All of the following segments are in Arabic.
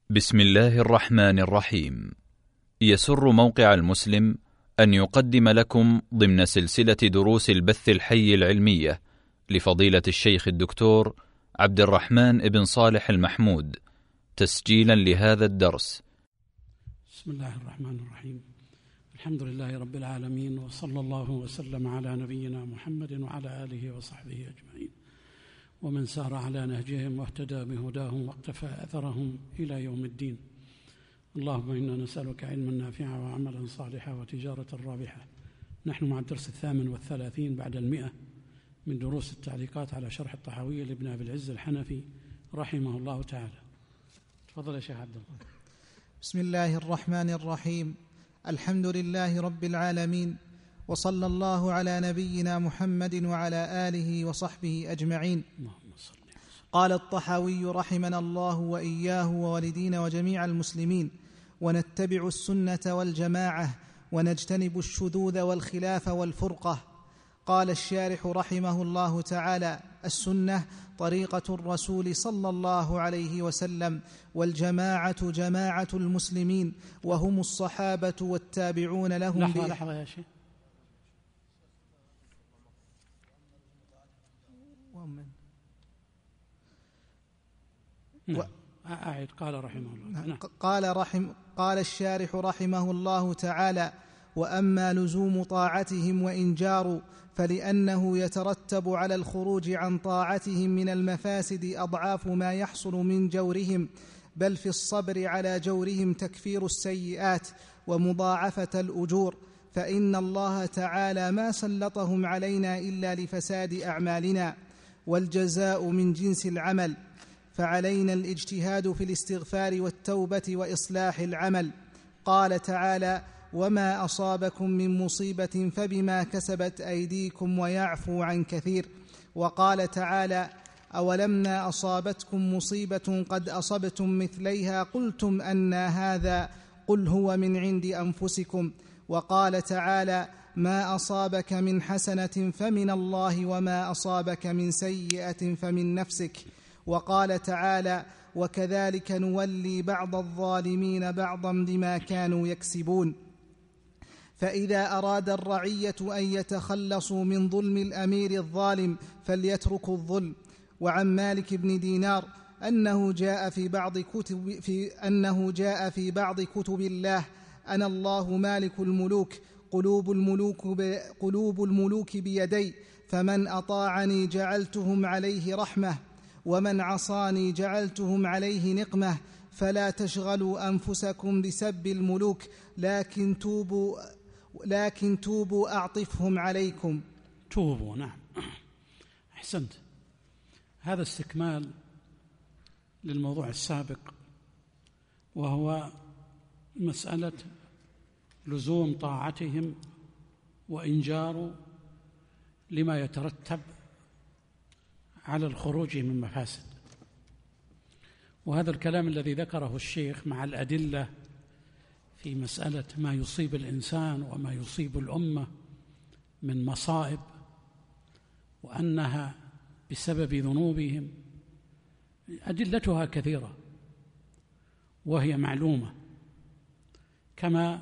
بسم الله الرحمن الرحيم. يسر موقع المسلم أن يقدم لكم ضمن سلسلة دروس البث الحي العلمية لفضيلة الشيخ الدكتور عبد الرحمن بن صالح المحمود تسجيلا لهذا الدرس. بسم الله الرحمن الرحيم. الحمد لله رب العالمين، وصلى الله وسلم على نبينا محمد وعلى آله وصحبه أجمعين، ومن سار على نهجهم واهتدى بهداهم واقتفى أثرهم إلى يوم الدين. اللهم إنا نسألك علما نافعا وعملا صالحا وتجارة رابحة. نحن مع الدرس 38 بعد 100 من دروس التعليقات على شرح الطحاوية لابن أبي العز الحنفي رحمه الله تعالى. تفضل يا شيخ عبد الله. بسم الله الرحمن الرحيم. الحمد لله رب العالمين، وصلى الله على نبينا محمد وعلى آله وصحبه أجمعين. قال الطحاوي رحمنا الله وإياه ووالدينا وجميع المسلمين: ونتبع السنة والجماعة ونجتنب الشذوذ والخلاف والفرقة. قال الشارح رحمه الله تعالى: السنة طريقة الرسول صلى الله عليه وسلم، والجماعة جماعة المسلمين وهم الصحابة والتابعون لهم. لحظة يا شيخ. أعد. قال رحمه الله. قال الشارح رحمه الله تعالى: وأما لزوم طاعتهم وإن جاروا فلأنه يترتب على الخروج عن طاعتهم من المفاسد أضعاف ما يحصل من جورهم، بل في الصبر على جورهم تكفير السيئات ومضاعفة الأجور، فإن الله تعالى ما سلطهم علينا إلا لفساد أعمالنا، والجزاء من جنس العمل، فعلينا الاجتهاد في الاستغفار والتوبة وإصلاح العمل. قال تعالى: وما أصابكم من مصيبة فبما كسبت أيديكم ويعفو عن كثير. وقال تعالى: أولما أصابتكم مصيبة قد أصبتم مثليها قلتم أنى هذا قل هو من عند أنفسكم. وقال تعالى: ما أصابك من حسنة فمن الله وما أصابك من سيئة فمن نفسك. وقال تعالى: وكذلك نولي بعض الظالمين بعضا بما كانوا يكسبون. فإذا أراد الرعية أن يتخلصوا من ظلم الأمير الظالم فليتركوا الظلم. وعن مالك بن دينار أنه جاء في بعض كتب الله: أنا الله مالك الملوك، قلوب الملوك بيدي، فمن أطاعني جعلتهم عليه رحمة، ومن عصاني جعلتهم عليه نقمة. فلا تشغلوا أنفسكم بسب الملوك، لكن توبوا أعطفهم عليكم. توبوا، نعم، أحسنت. هذا استكمال للموضوع السابق، وهو مسألة لزوم طاعتهم وإن جاروا لما يترتب على الخروج من مفاسد. وهذا الكلام الذي ذكره الشيخ مع الأدلة في مسألة ما يصيب الإنسان وما يصيب الأمة من مصائب، وأنها بسبب ذنوبهم، أدلتها كثيرة وهي معلومة، كما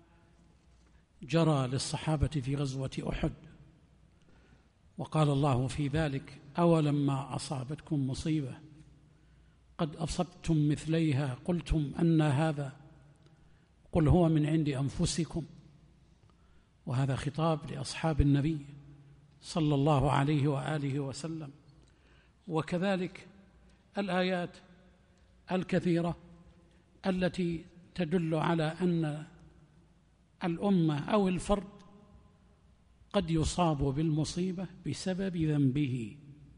جرى للصحابة في غزوة أحد. وقال الله في ذلك: أولما أصابتكم مصيبة قد أصبتم مثليها قلتم أن هذا قل هو من عند أنفسكم. وهذا خطاب لأصحاب النبي صلى الله عليه وآله وسلم. وكذلك الآيات الكثيرة التي تدل على أن الأمة أو الفرد قد يصاب بالمصيبة بسبب ذنبه.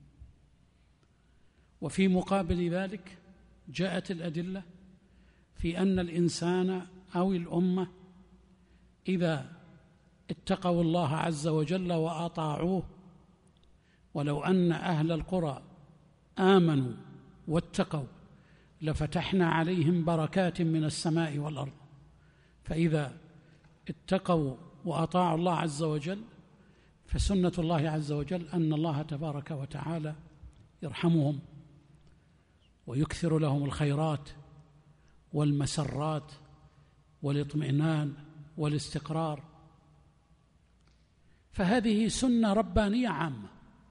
وفي مقابل ذلك جاءت الأدلة في أن الإنسان أو الأمة إذا اتقوا الله عز وجل وأطاعوه، ولو أن أهل القرى آمنوا واتقوا لفتحنا عليهم بركات من السماء والأرض. فإذا اتقوا وأطاعوا الله عز وجل فسنة الله عز وجل أن الله تبارك وتعالى يرحمهم ويكثر لهم الخيرات والمسرات والاطمئنان والاستقرار. فهذه سنة ربانية عامة،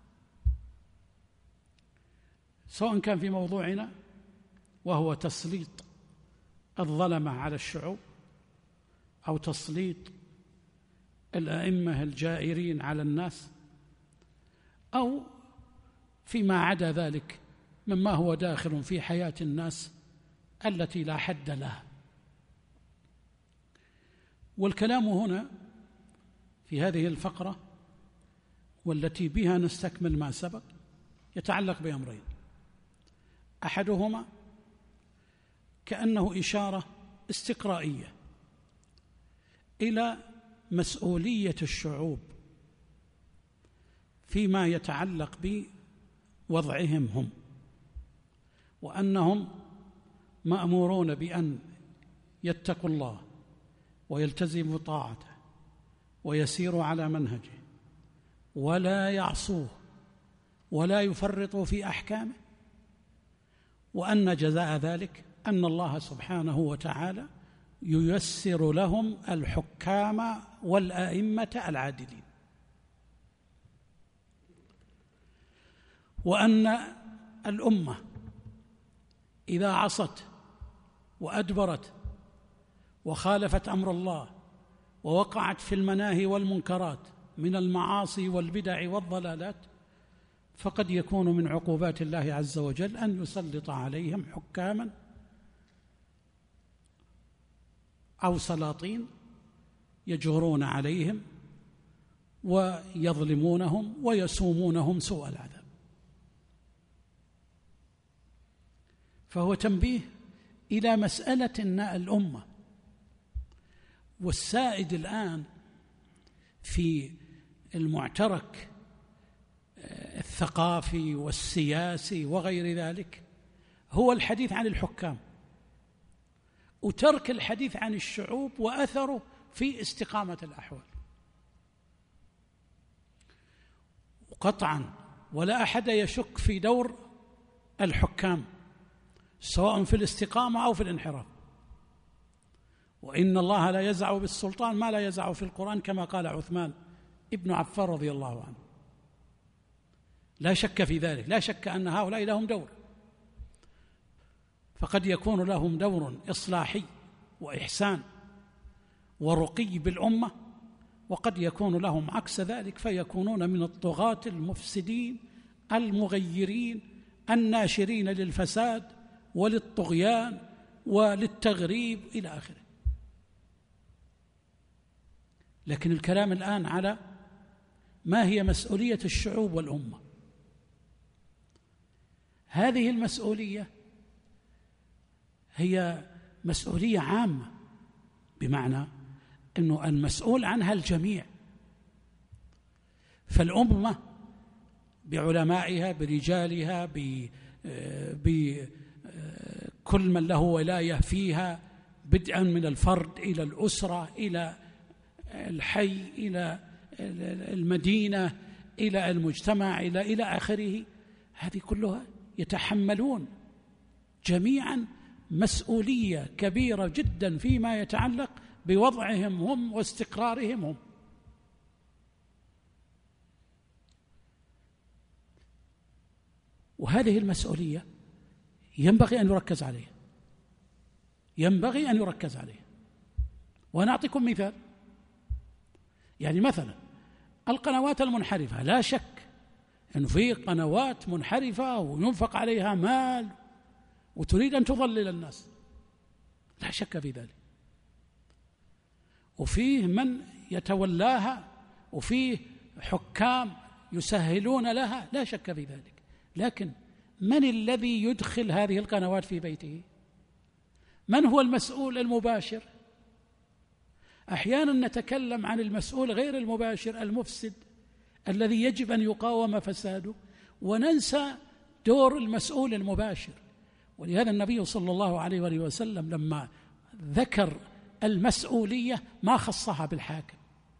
سواء كان في موضوعنا وهو تسليط الظلمة على الشعوب، أو تسليط الأئمة الجائرين على الناس، أو فيما عدا ذلك مما هو داخل في حياة الناس التي لا حد لها. والكلام هنا في هذه الفقرة والتي بها نستكمل ما سبق يتعلق بأمرين: أحدهما كأنه إشارة استقرائية إلى مسؤولية الشعوب فيما يتعلق بوضعهم هم، وأنهم مأمورون بأن يتقوا الله ويلتزموا طاعته ويسيروا على منهجه ولا يعصوه ولا يفرطوا في أحكامه، وأن جزاء ذلك أن الله سبحانه وتعالى ييسر لهم الحكام والأئمة العادلين، وأن الأمة إذا عصت وأدبرت وخالفت أمر الله ووقعت في المناهي والمنكرات من المعاصي والبدع والضلالات، فقد يكون من عقوبات الله عز وجل أن يسلط عليهم حكاما أو سلاطين يجورون عليهم ويظلمونهم ويسومونهم سوء العذاب. فهو تنبيه إلى مسألة الأمة. والسائد الآن في المعترك الثقافي والسياسي وغير ذلك هو الحديث عن الحكام، وترك الحديث عن الشعوب وأثره في استقامة الأحوال. وقطعا ولا أحد يشك في دور الحكام سواء في الاستقامة أو في الانحراف، وإن الله لا يزع بالسلطان ما لا يزع في القرآن، كما قال عثمان ابن عفان رضي الله عنه. لا شك في ذلك، لا شك أن هؤلاء لهم دور، فقد يكون لهم دور إصلاحي وإحسان ورقي بالأمة، وقد يكون لهم عكس ذلك فيكونون من الطغاة المفسدين المغيرين الناشرين للفساد وللطغيان وللتغريب إلى آخره. لكن الكلام الآن على ما هي مسؤولية الشعوب والأمة. هذه المسؤولية هي مسؤولية عامة، بمعنى أنه المسؤول عنها الجميع. فالأمة بعلمائها برجالها بكل من له ولاية فيها، بدءا من الفرد إلى الأسرة إلى الحي إلى المدينة إلى المجتمع إلى آخره، هذه كلها يتحملون جميعا مسؤولية كبيرة جدا فيما يتعلق بوضعهم هم واستقرارهم هم. وهذه المسؤولية ينبغي أن يركز عليها، ينبغي أن يركز عليها. وأنا أعطيكم مثال، يعني مثلا القنوات المنحرفة، لا شك أنه في قنوات منحرفة وينفق عليها مال وتريد أن تضلل الناس، لا شك في ذلك، وفيه من يتولاها وفيه حكام يسهلون لها، لا شك في ذلك. لكن من الذي يدخل هذه القنوات في بيته؟ من هو المسؤول المباشر؟ أحيانا نتكلم عن المسؤول غير المباشر المفسد الذي يجب أن يقاوم فساده، وننسى دور المسؤول المباشر. ولهذا النبي صلى الله عليه وآله وسلم لما ذكر المسؤولية ما خصها بالحاكم: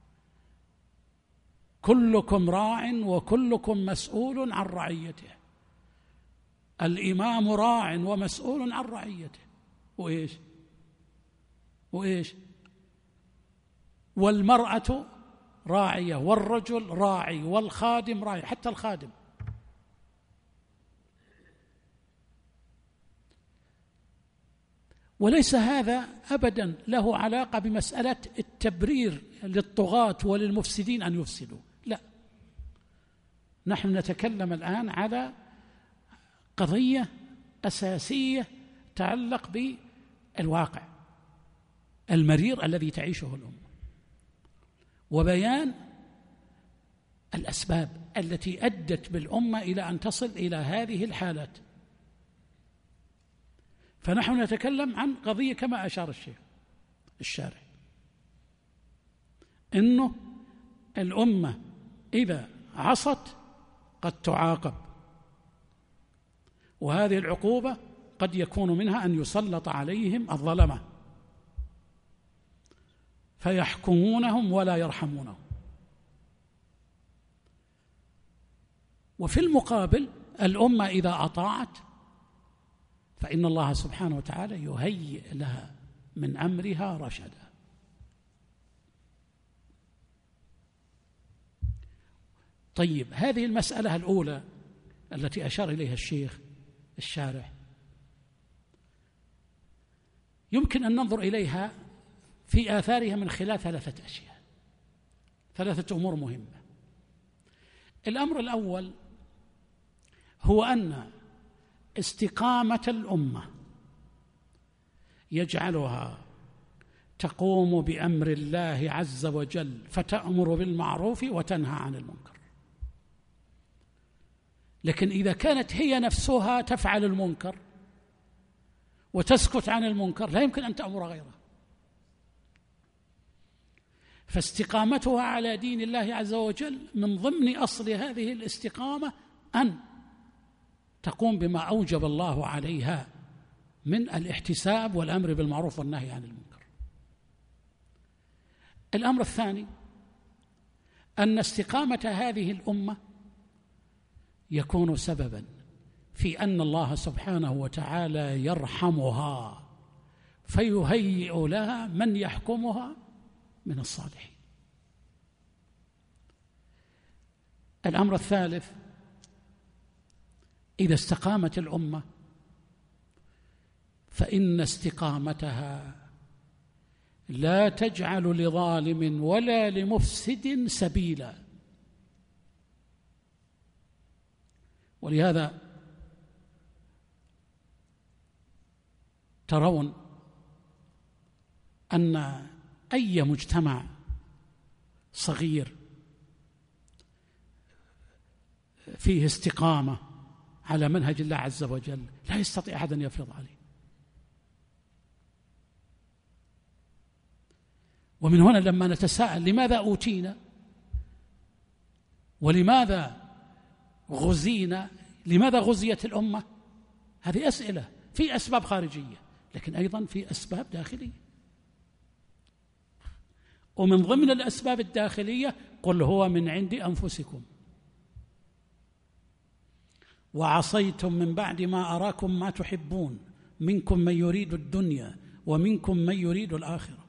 كلكم راع وكلكم مسؤول عن رعيته. الإمام راع ومسؤول عن رعيته، وإيش؟ وإيش؟ والمرأة راعية والرجل راعي والخادم راعي، حتى الخادم. وليس هذا أبدا له علاقة بمسألة التبرير للطغاة وللمفسدين أن يفسدوا، لا، نحن نتكلم الآن على قضية أساسية تتعلق بالواقع المرير الذي تعيشه الأمة، وبيان الأسباب التي أدت بالأمة إلى أن تصل إلى هذه الحالات. فنحن نتكلم عن قضية كما أشار الشيخ الشارح، إنه الأمة إذا عصت قد تعاقب، وهذه العقوبة قد يكون منها أن يسلط عليهم الظلمة فيحكمونهم ولا يرحمونهم. وفي المقابل الأمة إذا أطاعت فإن الله سبحانه وتعالى يهيئ لها من أمرها رشدا. طيب، هذه المسألة الأولى التي أشار إليها الشيخ الشارح يمكن أن ننظر إليها في آثارها من خلال 3 أشياء، 3 أمور مهمة. الأمر الأول هو أن استقامة الأمة يجعلها تقوم بأمر الله عز وجل فتأمر بالمعروف وتنهى عن المنكر. لكن إذا كانت هي نفسها تفعل المنكر وتسكت عن المنكر لا يمكن أن تأمر غيره. فاستقامتها على دين الله عز وجل من ضمن أصل هذه الاستقامة أن تقوم بما أوجب الله عليها من الاحتساب والأمر بالمعروف والنهي عن المنكر. الأمر الثاني أن استقامة هذه الأمة يكون سببا في أن الله سبحانه وتعالى يرحمها فيهيئ لها من يحكمها من الصالحين. الأمر الثالث، إذا استقامت الأمة فإن استقامتها لا تجعل لظالم ولا لمفسد سبيلا. ولهذا ترون أن أي مجتمع صغير فيه استقامة على منهج الله عز وجل لا يستطيع أحد أن يفرض عليه. ومن هنا لما نتساءل لماذا أوتينا ولماذا غزينا، لماذا غزيت الأمة، هذه أسئلة. في أسباب خارجية لكن أيضا في أسباب داخلية، ومن ضمن الأسباب الداخلية قل هو من عند أنفسكم وعصيتم من بعد ما أراكم ما تحبون منكم من يريد الدنيا ومنكم من يريد الآخرة.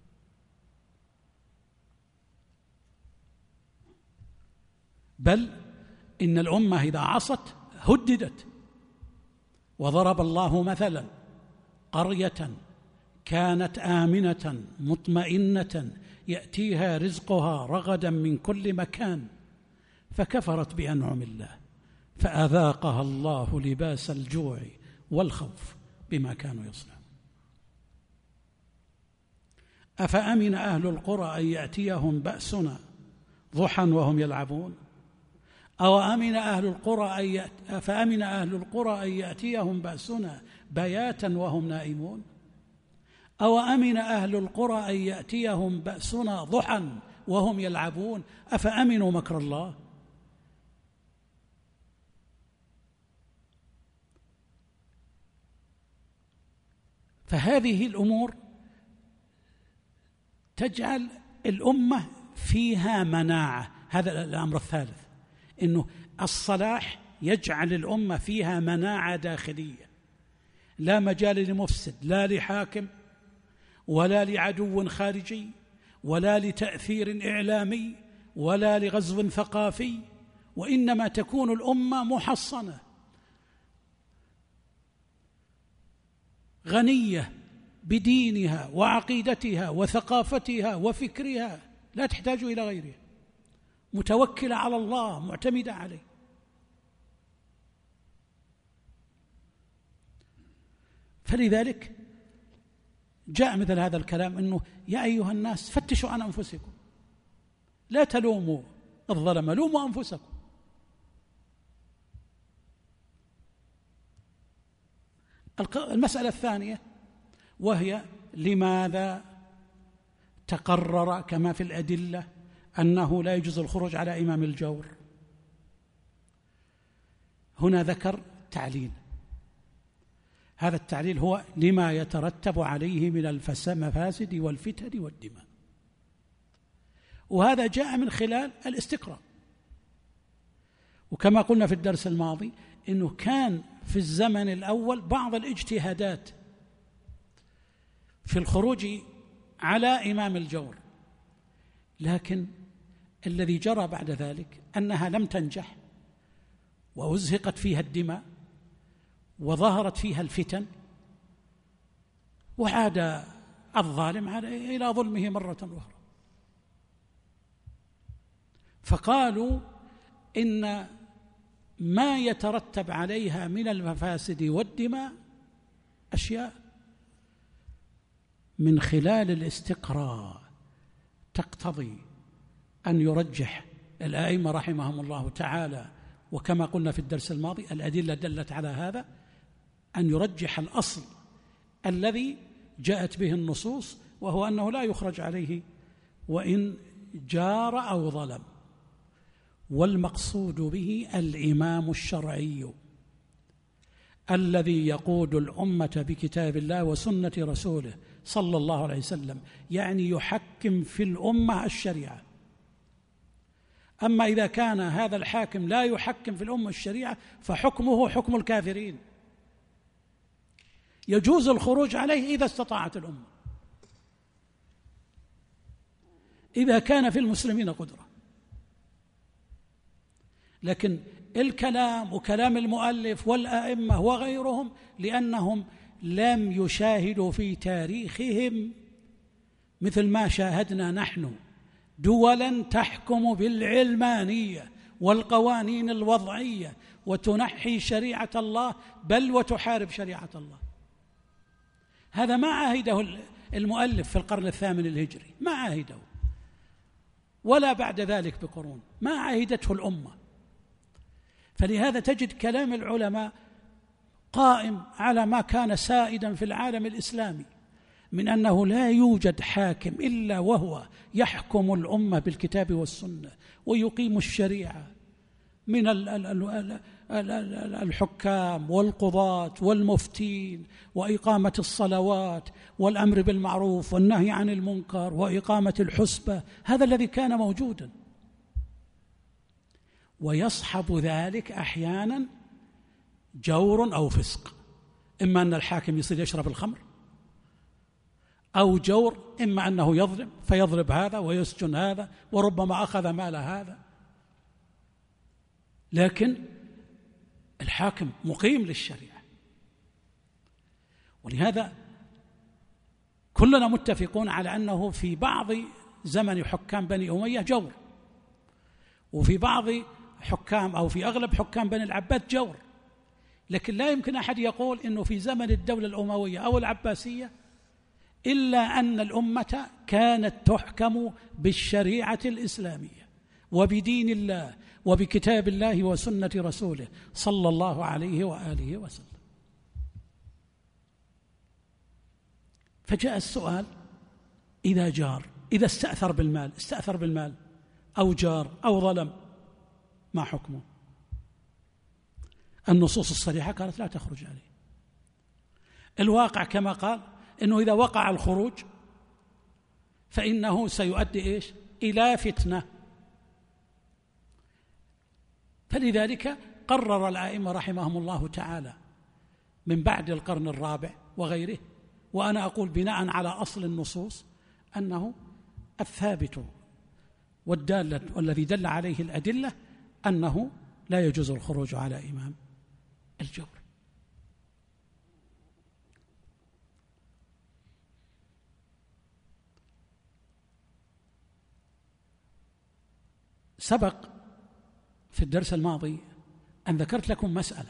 بل إن الأمة إذا عصت هددت. وضرب الله مثلا قرية كانت آمنة مطمئنة يأتيها رزقها رغدا من كل مكان فكفرت بأنعم الله فأذاقها الله لباس الجوع والخوف بما كانوا يصنعون. أفأمن أهل القرى أن يأتيهم بأسنا ضحى وهم يلعبون أفأمن أهل القرى أن يأتيهم بأسنا بياتا وهم نائمون أوأمن أهل القرى أن يأتيهم بأسنا ضحى وهم يلعبون أفأمنوا مكر الله. فهذه الأمور تجعل الأمة فيها مناعة. هذا الأمر الثالث، إنه الصلاح يجعل الأمة فيها مناعة داخلية، لا مجال لمفسد لا لحاكم ولا لعدو خارجي ولا لتأثير إعلامي ولا لغزو ثقافي، وإنما تكون الأمة محصنة غنية بدينها وعقيدتها وثقافتها وفكرها، لا تحتاج إلى غيرها، متوكلة على الله، معتمدة عليه. فلذلك جاء مثل هذا الكلام، أنه يا أيها الناس فتشوا عن أنفسكم، لا تلوموا الظلمة، لوموا أنفسكم. المسألة الثانية وهي لماذا تقرر كما في الأدلة أنه لا يجوز الخروج على إمام الجور؟ هنا ذكر تعليل، هذا التعليل هو لما يترتب عليه من المفاسد والفتن والدماء، وهذا جاء من خلال الاستقراء. وكما قلنا في الدرس الماضي إنه كان في الزمن الأول بعض الاجتهادات في الخروج على إمام الجور، لكن الذي جرى بعد ذلك أنها لم تنجح، وأزهقت فيها الدماء، وظهرت فيها الفتن، وعاد الظالم إلى ظلمه مرة أخرى. فقالوا إن ما يترتب عليها من المفاسد والدماء أشياء من خلال الاستقراء تقتضي أن يرجح الأئمة رحمهم الله تعالى، وكما قلنا في الدرس الماضي الأدلة دلت على هذا، أن يرجح الأصل الذي جاءت به النصوص، وهو أنه لا يخرج عليه وإن جار أو ظلم، والمقصود به الإمام الشرعي الذي يقود الأمة بكتاب الله وسنة رسوله صلى الله عليه وسلم، يعني يحكم في الأمة الشريعة. أما إذا كان هذا الحاكم لا يحكم في الأمة الشريعة فحكمه حكم الكافرين، يجوز الخروج عليه إذا استطاعت الأمة، إذا كان في المسلمين قدرة. لكن الكلام وكلام المؤلف والأئمة وغيرهم لأنهم لم يشاهدوا في تاريخهم مثل ما شاهدنا نحن دولا تحكم بالعلمانية والقوانين الوضعية وتنحي شريعة الله بل وتحارب شريعة الله. هذا ما عاهده المؤلف في القرن الثامن الهجري، ما عاهده، ولا بعد ذلك بقرون ما عاهدته الأمة. فلهذا تجد كلام العلماء قائم على ما كان سائدا في العالم الإسلامي من أنه لا يوجد حاكم إلا وهو يحكم الأمة بالكتاب والسنة ويقيم الشريعة من الحكام والقضاة والمفتين، وإقامة الصلوات والأمر بالمعروف والنهي عن المنكر وإقامة الحسبة. هذا الذي كان موجودا، ويصحب ذلك أحيانا جور أو فسق، إما أن الحاكم يصير يشرب الخمر، أو جور إما أنه يظلم فيضرب هذا ويسجن هذا وربما أخذ مال هذا. لكن الحاكم مقيم للشريعة. ولهذا كلنا متفقون على أنه في بعض زمن حكام بني أمية جور، وفي بعض حكام أو في أغلب حكام بني العباس جور. لكن لا يمكن أحد يقول إنه في زمن الدولة الأموية أو العباسية إلا أن الأمة كانت تحكم بالشريعة الإسلامية وبدين الله وبكتاب الله وسنة رسوله صلى الله عليه وآله وسلم. فجاء السؤال: إذا جار، إذا استأثر بالمال أو جار أو ظلم، ما حكمه؟ النصوص الصريحة قالت لا تخرج عليه. الواقع كما قال إنه إذا وقع الخروج فإنه سيؤدي إلى فتنة. فلذلك قرر الأئمة رحمهم الله تعالى من بعد القرن الرابع وغيره وأنا أقول بناء على أصل النصوص أنه الثابت والدالة والذي دل عليه الأدلة أنه لا يجوز الخروج على إمام الجور. سبق في الدرس الماضي أن ذكرت لكم مسألة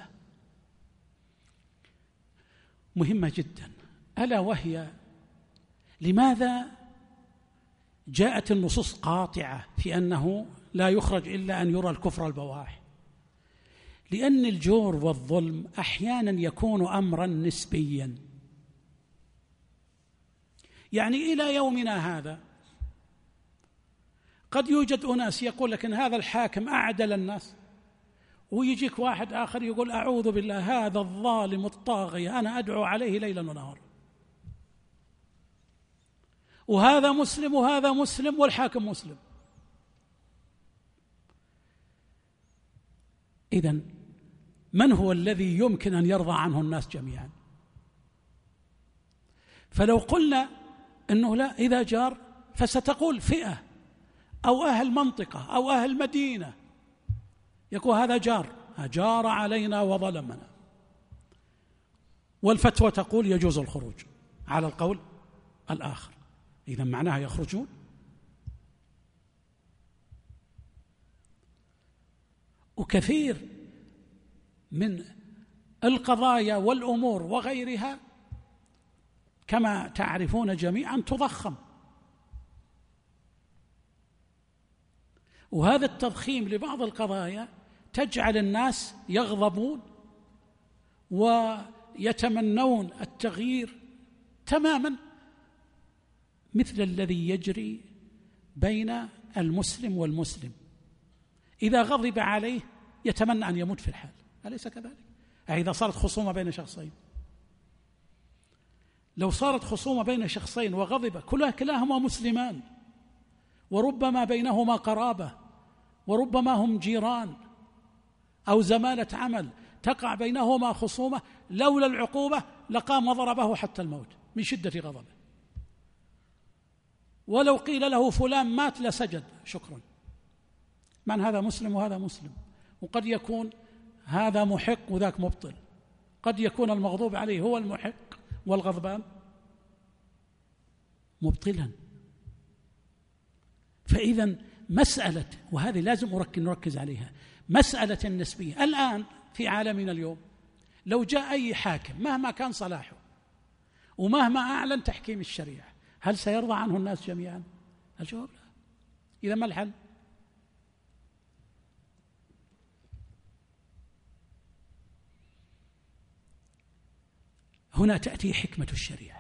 مهمة جدا، ألا وهي لماذا جاءت النصوص قاطعة في أنه لا يخرج إلا أن يرى الكفر البواح؟ لأن الجور والظلم أحيانا يكون أمرا نسبيا، يعني إلى يومنا هذا قد يوجد أناس يقول لك إن هذا الحاكم أعدل الناس، ويجيك واحد آخر يقول أعوذ بالله هذا الظالم الطاغية أنا أدعو عليه ليلا ونهارا، وهذا مسلم وهذا مسلم والحاكم مسلم. إذن من هو الذي يمكن أن يرضى عنه الناس جميعا؟ فلو قلنا أنه لا، إذا جار فستقول فئة أو أهل منطقة أو أهل مدينة يقول هذا جار علينا وظلمنا، والفتوى تقول يجوز الخروج على القول الآخر. إذن معناها يخرجون. وكثير من القضايا والأمور وغيرها كما تعرفون جميعا تضخم، وهذا التضخيم لبعض القضايا تجعل الناس يغضبون ويتمنون التغيير تماما، مثل الذي يجري بين المسلم والمسلم، إذا غضب عليه يتمنى أن يموت في الحال، أليس كذلك؟ إذا صارت خصومة بين شخصين، لو صارت خصومة بين شخصين وغضب كلاهما مسلمان وربما بينهما قرابة وربما هم جيران أو زمالة عمل، تقع بينهما خصومة، لولا العقوبة لقام وضربه حتى الموت من شدة غضبه، ولو قيل له فلان مات لسجد شكرا. من هذا مسلم وهذا مسلم، وقد يكون هذا محق وذاك مبطل، قد يكون المغضوب عليه هو المحق والغضبان مبطلا. فإذا مسألة، وهذه لازم نركز عليها، مسألة النسبية. الآن في عالمنا اليوم لو جاء أي حاكم مهما كان صلاحه ومهما أعلن تحكيم الشريعة، هل سيرضى عنه الناس جميعا؟ الجواب لا. إذا ما الحل؟ هنا تأتي حكمة الشريعة،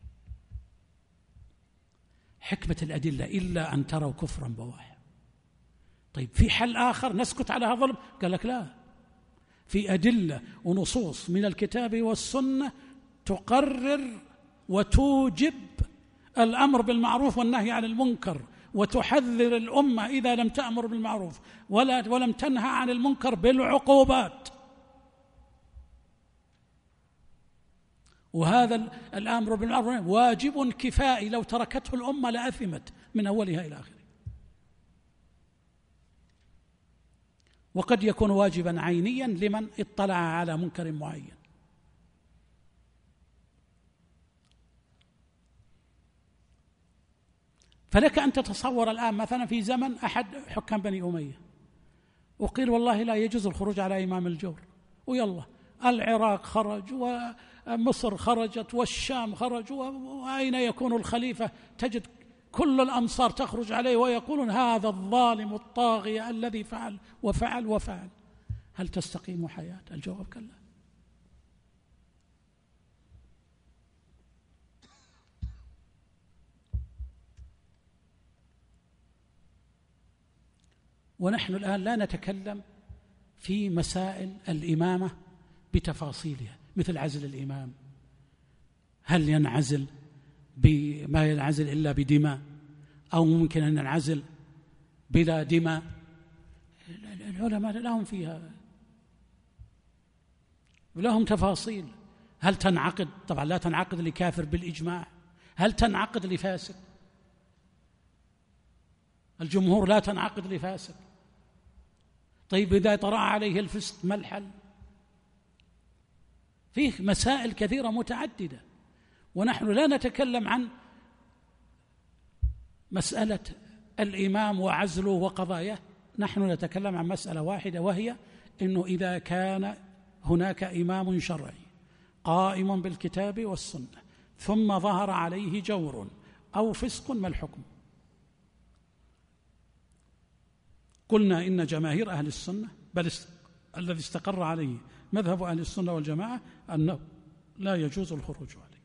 حكمة الأدلة، إلا أن تروا كفرا بواحا. طيب في حل آخر نسكت على هذا الظلم؟ قال لك لا، في أدلة ونصوص من الكتاب والسنة تقرر وتوجب الأمر بالمعروف والنهي عن المنكر، وتحذر الأمة إذا لم تأمر بالمعروف ولم تنهى عن المنكر بالعقوبات. وهذا الأمر بالمعروف واجب كفائي، لو تركته الأمة لأثمت من أولها إلى آخره. وقد يكون واجبا عينيا لمن اطلع على منكر معين. فلك أن تتصور الآن مثلا في زمن أحد حكام بني أمية وقيل والله لا يجوز الخروج على إمام الجور، ويلا العراق خرج ومصر خرجت والشام خرج، وأين يكون الخليفة؟ تجد كل الأمصار تخرج عليه ويقولون هذا الظالم الطاغية الذي فعل وفعل وفعل. هل تستقيم حياة؟ الجواب كلا. ونحن الآن لا نتكلم في مسائل الإمامة بتفاصيلها، مثل عزل الإمام، هل ينعزل بما ينعزل إلا بدماء، أو ممكن أن ينعزل بلا دماء؟ العلماء لهم فيها، لهم تفاصيل. هل تنعقد؟ طبعا لا تنعقد لكافر بالإجماع. هل تنعقد لفاسق؟ الجمهور لا تنعقد لفاسق. طيب إذا طرأ عليه الفسق ما الحل؟ فيه مسائل كثيرة متعددة، ونحن لا نتكلم عن مسألة الإمام وعزله وقضاياه، نحن نتكلم عن مسألة واحدة، وهي إنه إذا كان هناك إمام شرعي قائم بالكتاب والسنة ثم ظهر عليه جور أو فسق، ما الحكم؟ قلنا إن جماهير أهل السنة، بل الذي استقر عليه مذهب أهل السنة والجماعة، أنه لا يجوز الخروج عليه.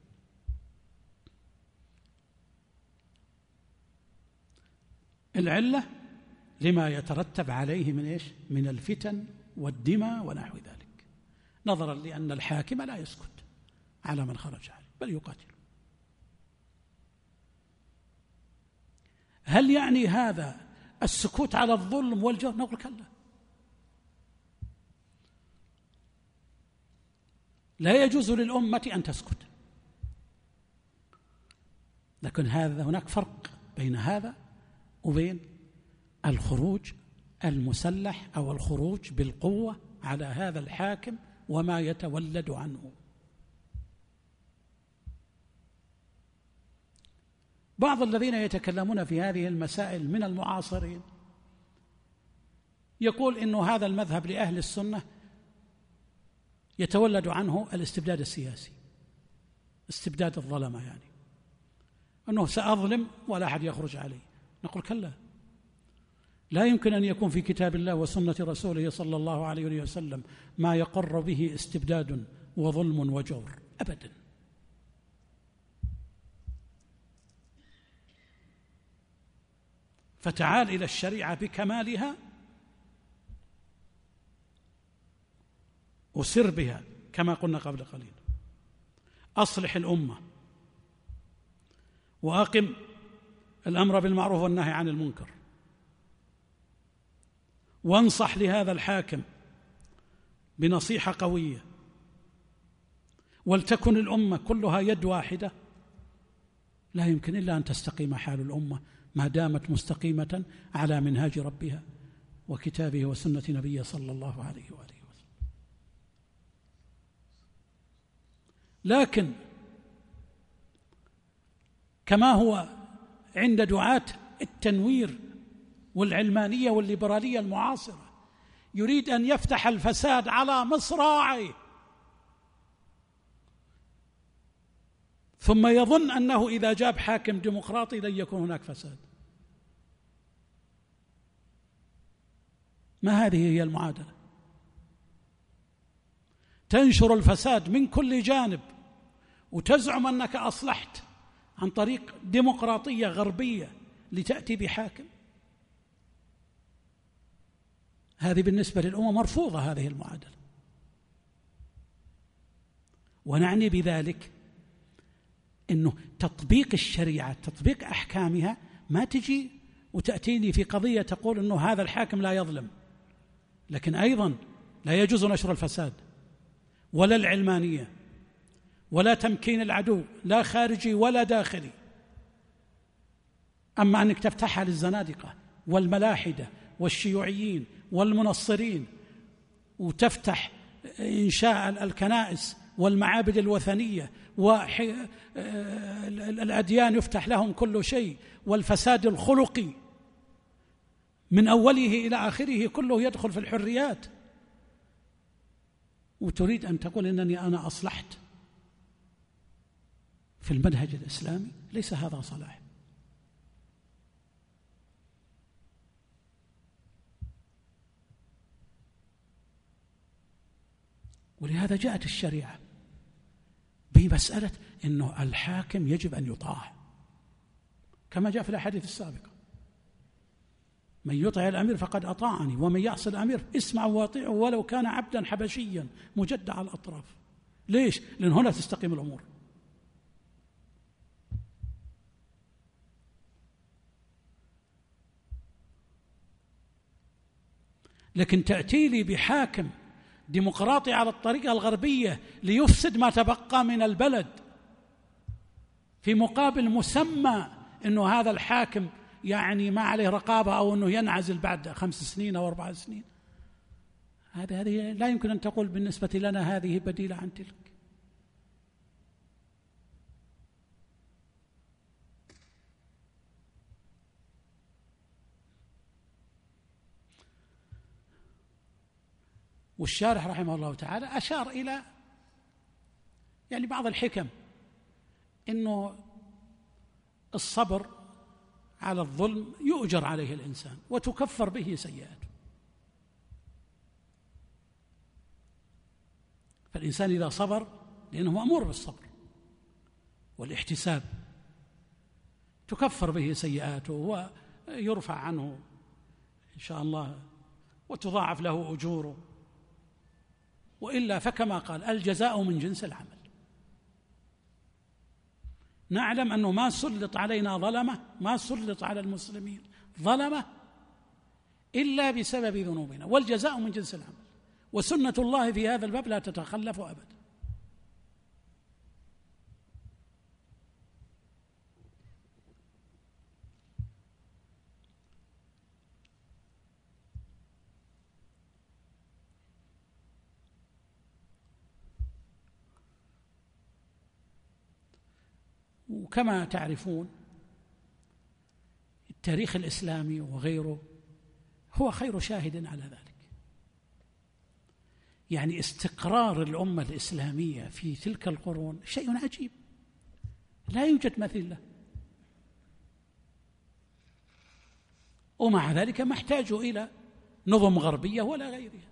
العلة لما يترتب عليه من إيش؟ من الفتن والدماء ونحو ذلك، نظرا لأن الحاكم لا يسكت على من خرج عليه بل يقاتل. هل يعني هذا السكوت على الظلم والجور؟ نقول كلا، لا يجوز للأمة أن تسكت. لكن هناك فرق بين هذا وبين الخروج المسلح أو الخروج بالقوة على هذا الحاكم وما يتولد عنه. بعض الذين يتكلمون في هذه المسائل من المعاصرين يقول إنه هذا المذهب لأهل السنة يتولد عنه الاستبداد السياسي، استبداد الظلمة، يعني أنه سأظلم ولا أحد يخرج علي. نقول كلا، لا يمكن أن يكون في كتاب الله وسنة رسوله صلى الله عليه وسلم ما يقر به استبداد وظلم وجور أبدا. فتعال إلى الشريعة بكمالها وسر بها كما قلنا قبل قليل، أصلح الأمة وأقم الأمر بالمعروف والنهي عن المنكر، وانصح لهذا الحاكم بنصيحة قوية، ولتكن الأمة كلها يد واحدة. لا يمكن إلا أن تستقيم حال الأمة ما دامت مستقيمة على منهاج ربها وكتابه وسنة نبيه صلى الله عليه وآله وسلم. لكن كما هو عند دعاة التنوير والعلمانية والليبرالية المعاصرة، يريد أن يفتح الفساد على مصراعيه، ثم يظن أنه إذا جاب حاكم ديمقراطي لن يكون هناك فساد. ما هذه هي المعادلة؟ تنشر الفساد من كل جانب وتزعم أنك أصلحت عن طريق ديمقراطية غربية لتأتي بحاكم. هذه بالنسبة للأمة مرفوضة هذه المعادلة، ونعني بذلك أنه تطبيق الشريعة، تطبيق أحكامها، ما تجي وتأتيني في قضية تقول أنه هذا الحاكم لا يظلم، لكن أيضا لا يجوز نشر الفساد ولا العلمانية ولا تمكين العدو، لا خارجي ولا داخلي. أما أنك تفتحها للزنادقة والملاحدة والشيوعيين والمنصرين، وتفتح إنشاء الكنائس والمعابد الوثنية والأديان يفتح لهم كل شيء، والفساد الخلقي من أوله إلى آخره كله يدخل في الحريات، وتريد أن تقول إنني أنا أصلحت في المنهج الإسلامي؟ ليس هذا صلاح. ولهذا جاءت الشريعة بمسألة أنه الحاكم يجب أن يطاع، كما جاء في الأحاديث السابقة: من يطع الأمير فقد أطاعني، ومن يعصي الأمير اسمعوا واطيعوا ولو كان عبدا حبشيا مجدع الأطراف. ليش؟ لأن هنا تستقيم الأمور. لكن تأتي لي بحاكم ديمقراطي على الطريقة الغربية ليفسد ما تبقى من البلد، في مقابل مسمى أنه هذا الحاكم يعني ما عليه رقابة أو أنه ينعزل بعد 5 سنين أو 4 سنين. هذه لا يمكن أن تقول بالنسبة لنا هذه بديلة عن تلك. والشارح رحمه الله تعالى أشار إلى يعني بعض الحكم، إنه الصبر على الظلم يؤجر عليه الإنسان وتكفر به سيئاته. فالإنسان إذا صبر، لأنه مأمور بالصبر والاحتساب، تكفر به سيئاته ويرفع عنه إن شاء الله وتضاعف له أجوره. وإلا فكما قال الجزاء من جنس العمل. نعلم أنه ما سلط علينا ظلمة، ما سلط على المسلمين ظلمة إلا بسبب ذنوبنا، والجزاء من جنس العمل، وسنة الله في هذا الباب لا تتخلف أبدا. وكما تعرفون التاريخ الإسلامي وغيره هو خير شاهد على ذلك. يعني استقرار الأمة الإسلامية في تلك القرون شيء عجيب لا يوجد مثيل له، ومع ذلك ما احتاجوا إلى نظم غربية ولا غيرها.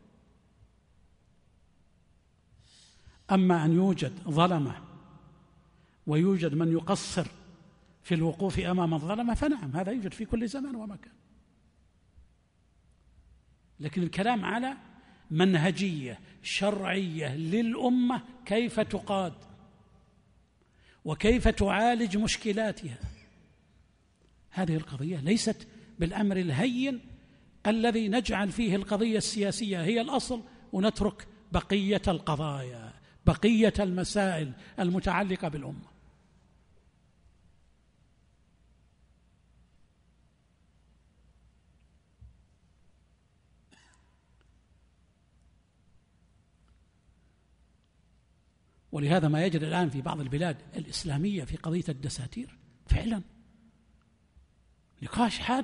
أما أن يوجد ظلمة ويوجد من يقصر في الوقوف أمام الظلمة فنعم، هذا يوجد في كل زمان ومكان. لكن الكلام على منهجية شرعية للأمة كيف تقاد وكيف تعالج مشكلاتها، هذه القضية ليست بالأمر الهين الذي نجعل فيه القضية السياسية هي الأصل ونترك بقية القضايا، بقية المسائل المتعلقة بالأمة. ولهذا ما يجري الآن في بعض البلاد الإسلامية في قضية الدساتير فعلا نقاش حاد،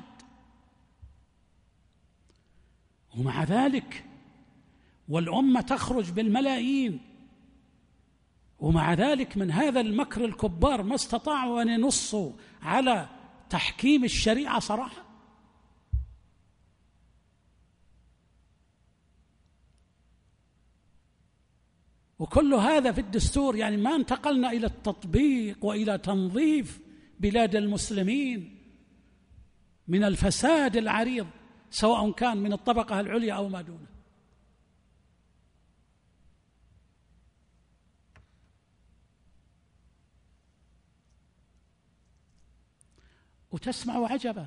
ومع ذلك والأمة تخرج بالملايين، ومع ذلك من هذا المكر الكبار ما استطاعوا أن ينصوا على تحكيم الشريعة صراحة. وكل هذا في الدستور، يعني ما انتقلنا إلى التطبيق وإلى تنظيف بلاد المسلمين من الفساد العريض سواء كان من الطبقة العليا أو ما دونه. وتسمع عجبا،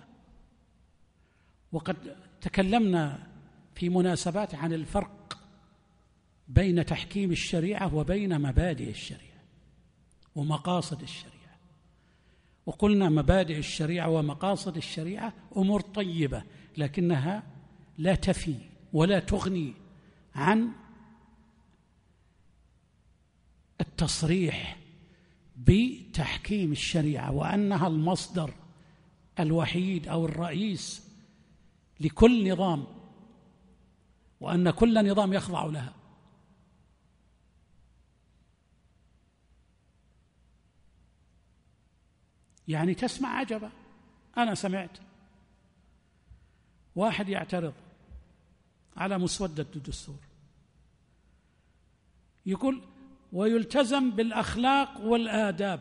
وقد تكلمنا في مناسبات عن الفرق بين تحكيم الشريعة وبين مبادئ الشريعة ومقاصد الشريعة، وقلنا مبادئ الشريعة ومقاصد الشريعة أمور طيبة لكنها لا تفي ولا تغني عن التصريح بتحكيم الشريعة وأنها المصدر الوحيد أو الرئيس لكل نظام، وأن كل نظام يخضع لها. يعني تسمع عجبا. أنا سمعت واحد يعترض على مسودة الدستور يقول ويلتزم بالأخلاق والآداب.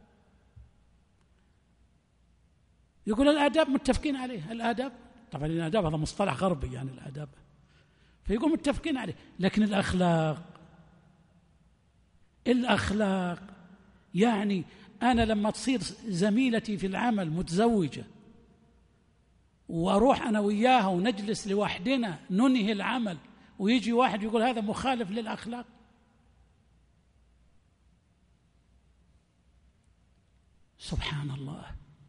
يقول الآداب متفقين عليه، الآداب طبعا الآداب هذا مصطلح غربي يعني الآداب، فيقول متفقين عليه، لكن الأخلاق يعني أنا لما تصير زميلتي في العمل متزوجة وأروح أنا وياها ونجلس لوحدنا ننهي العمل ويجي واحد يقول هذا مخالف للأخلاق. سبحان الله.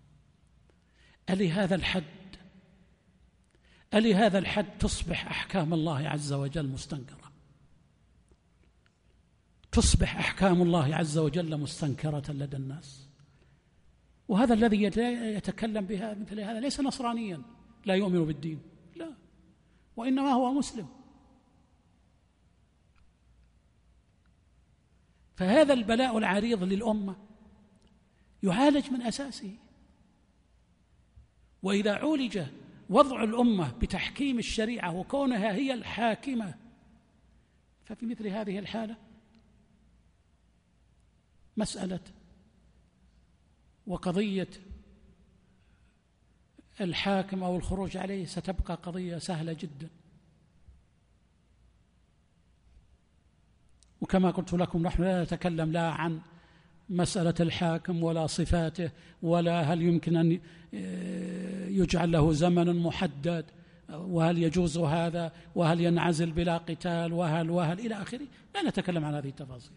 ألي هذا الحد تصبح أحكام الله عز وجل مستنكرة، تصبح أحكام الله عز وجل مستنكرة لدى الناس. وهذا الذي يتكلم بها مثل هذا ليس نصرانيا لا يؤمن بالدين، لا، وإنما هو مسلم. فهذا البلاء العريض للأمة يعالج من أساسه. وإذا عولج وضع الأمة بتحكيم الشريعة وكونها هي الحاكمة، ففي مثل هذه الحالة مسألة وقضية الحاكم أو الخروج عليه ستبقى قضية سهلة جدا. وكما قلت لكم نحن لا نتكلم لا عن مسألة الحاكم ولا صفاته ولا هل يمكن أن يجعل له زمن محدد وهل يجوز هذا وهل ينعزل بلا قتال وهل إلى آخره، لا نتكلم عن هذه التفاصيل.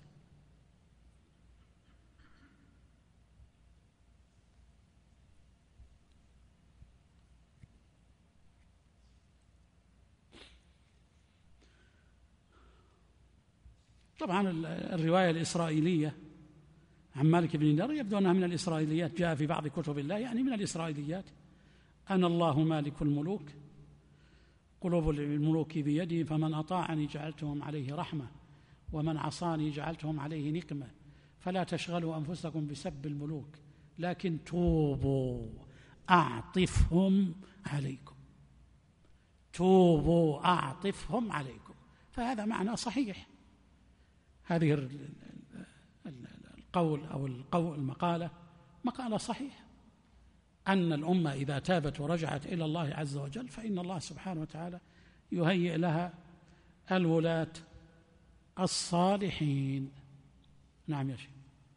طبعا الرواية الإسرائيلية عن مالك بن دينار يبدو أنها من الإسرائيليات، جاء في بعض كتب الله يعني من الإسرائيليات: أنا الله مالك الملوك، قلوب الملوك بيدي، فمن أطاعني جعلتهم عليه رحمة ومن عصاني جعلتهم عليه نقمة، فلا تشغلوا أنفسكم بسب الملوك لكن توبوا أعطفهم عليكم، توبوا أعطفهم عليكم. فهذا معنى صحيح. هذه القول أو المقالة مقالة صحيحة، أن الأمة إذا تابت ورجعت إلى الله عز وجل فإن الله سبحانه وتعالى يهيئ لها الولاة الصالحين. نعم يا شيخ.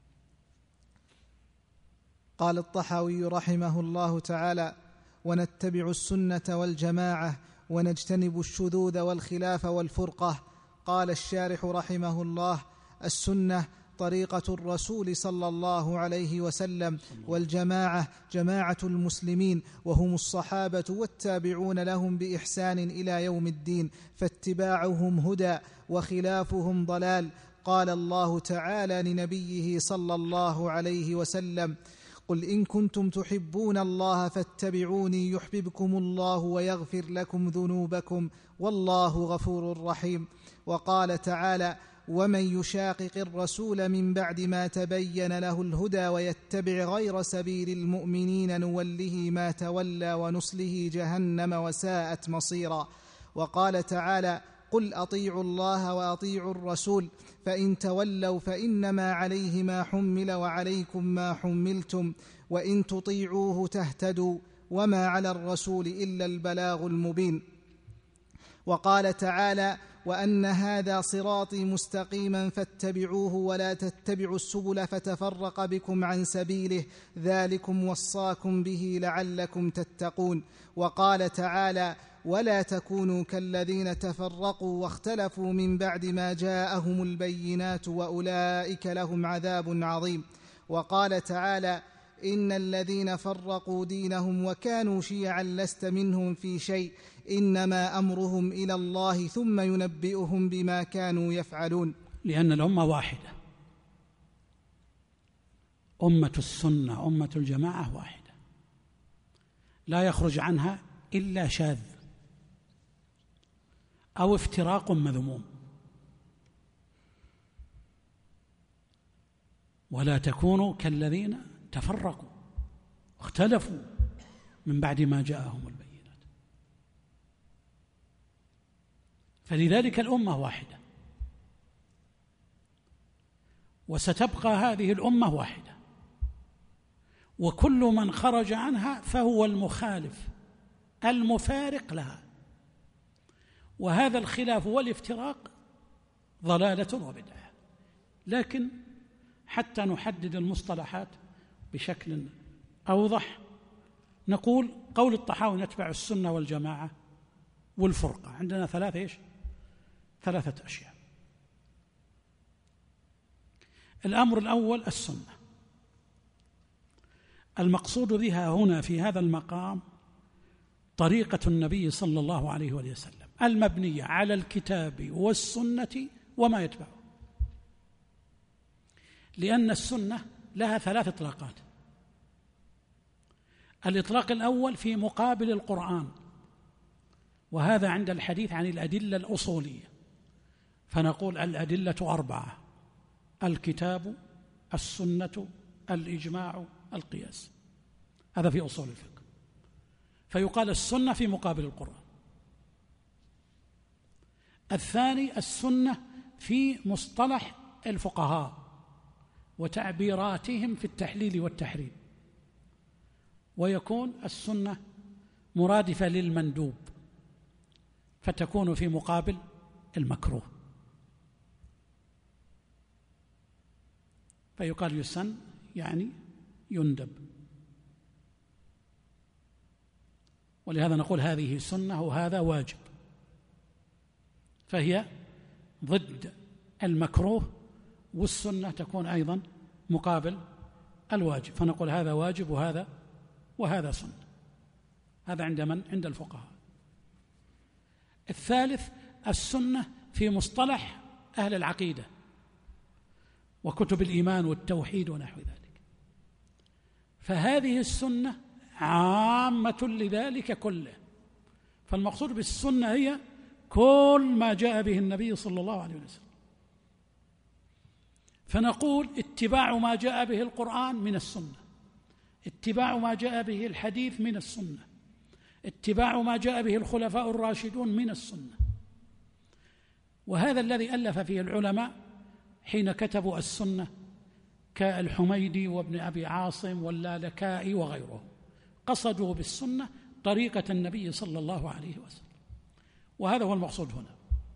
قال الطحاوي رحمه الله تعالى: ونتبع السنة والجماعة ونجتنب الشذوذ والخلاف والفرقة. قال الشارح رحمه الله: السنة طريقة الرسول صلى الله عليه وسلم، والجماعة جماعة المسلمين وهم الصحابة والتابعون لهم بإحسان إلى يوم الدين، فاتباعهم هدى وخلافهم ضلال. قال الله تعالى لنبيه صلى الله عليه وسلم: قل إن كنتم تحبون الله فاتبعوني يحببكم الله ويغفر لكم ذنوبكم والله غفور رحيم. وقال تعالى: ومن يشاقق الرسول من بعد ما تبين له الهدى ويتبع غير سبيل المؤمنين نوله ما تولى ونصله جهنم وساءت مصيرا. وقال تعالى: قل أطيعوا الله وأطيعوا الرسول فإن تولوا فإنما عليه ما حمل وعليكم ما حملتم وإن تطيعوه تهتدوا وما على الرسول إلا البلاغ المبين. وقال تعالى: وأن هذا صراطي مستقيما فاتبعوه ولا تتبعوا السبل فتفرق بكم عن سبيله ذلكم وصاكم به لعلكم تتقون. وقال تعالى: ولا تكونوا كالذين تفرقوا واختلفوا من بعد ما جاءهم البينات وأولئك لهم عذاب عظيم. وقال تعالى: إن الذين فرقوا دينهم وكانوا شيعا لست منهم في شيء إنما أمرهم إلى الله ثم ينبئهم بما كانوا يفعلون. لأن الأمة واحدة، أمة السنة أمة الجماعة واحدة، لا يخرج عنها إلا شاذ أو افتراق مذموم. ولا تكونوا كالذين تفرقوا واختلفوا من بعد ما جاءهم البينات. فلذلك الأمة واحدة، وستبقى هذه الأمة واحدة، وكل من خرج عنها فهو المخالف المفارق لها. وهذا الخلاف والافتراق ضلالة وبدعة. لكن حتى نحدد المصطلحات بشكل أوضح نقول قول الطحاوي نتبع السنة والجماعة والفرقة، عندنا ثلاثة 3 أشياء. الأمر الأول السنة، المقصود بها هنا في هذا المقام طريقة النبي صلى الله عليه وسلم المبنية على الكتاب والسنة وما يتبعه، لأن السنة لها 3 إطلاقات. الإطلاق الأول في مقابل القرآن، وهذا عند الحديث عن الأدلة الأصولية، فنقول الأدلة 4: الكتاب، السنة، الإجماع، القياس. هذا في أصول الفقه، فيقال السنة في مقابل القرآن. الثاني السنة في مصطلح الفقهاء وتعبيراتهم في التحليل والتحريم، ويكون السنة مرادفة للمندوب فتكون في مقابل المكروه، فيقال يسن يعني يندب. ولهذا نقول هذه سنة وهذا واجب، فهي ضد المكروه، والسنة تكون أيضا مقابل الواجب، فنقول هذا واجب وهذا سنة. هذا عند من؟ عند الفقهاء. الثالث السنة في مصطلح أهل العقيدة وكتب الإيمان والتوحيد ونحو ذلك، فهذه السنة عامة لذلك كله، فالمقصود بالسنة هي كل ما جاء به النبي صلى الله عليه وسلم. فنقول اتباع ما جاء به القرآن من السنة، اتباع ما جاء به الحديث من السنة، اتباع ما جاء به الخلفاء الراشدون من السنة. وهذا الذي ألف فيه العلماء حين كتبوا السنة كالحميدي وابن أبي عاصم واللالكائي وغيرهم، قصدوا بالسنة طريقة النبي صلى الله عليه وسلم، وهذا هو المقصود هنا.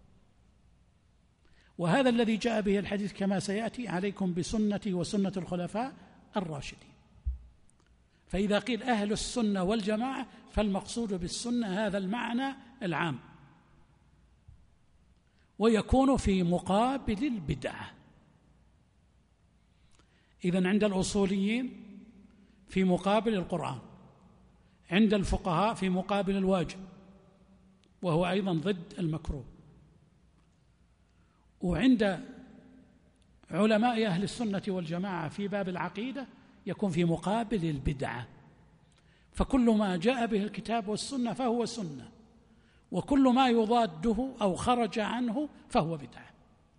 وهذا الذي جاء به الحديث كما سيأتي: عليكم بسنتي وسنة الخلفاء الراشدين. فإذا قيل أهل السنة والجماعة فالمقصود بالسنة هذا المعنى العام، ويكون في مقابل البدعة. إذن عند الأصوليين في مقابل القرآن، عند الفقهاء في مقابل الواجب وهو أيضا ضد المكروه، وعند علماء أهل السنة والجماعة في باب العقيدة يكون في مقابل البدعة. فكل ما جاء به الكتاب والسنة فهو سنة، وكل ما يضاده أو خرج عنه فهو بدعة.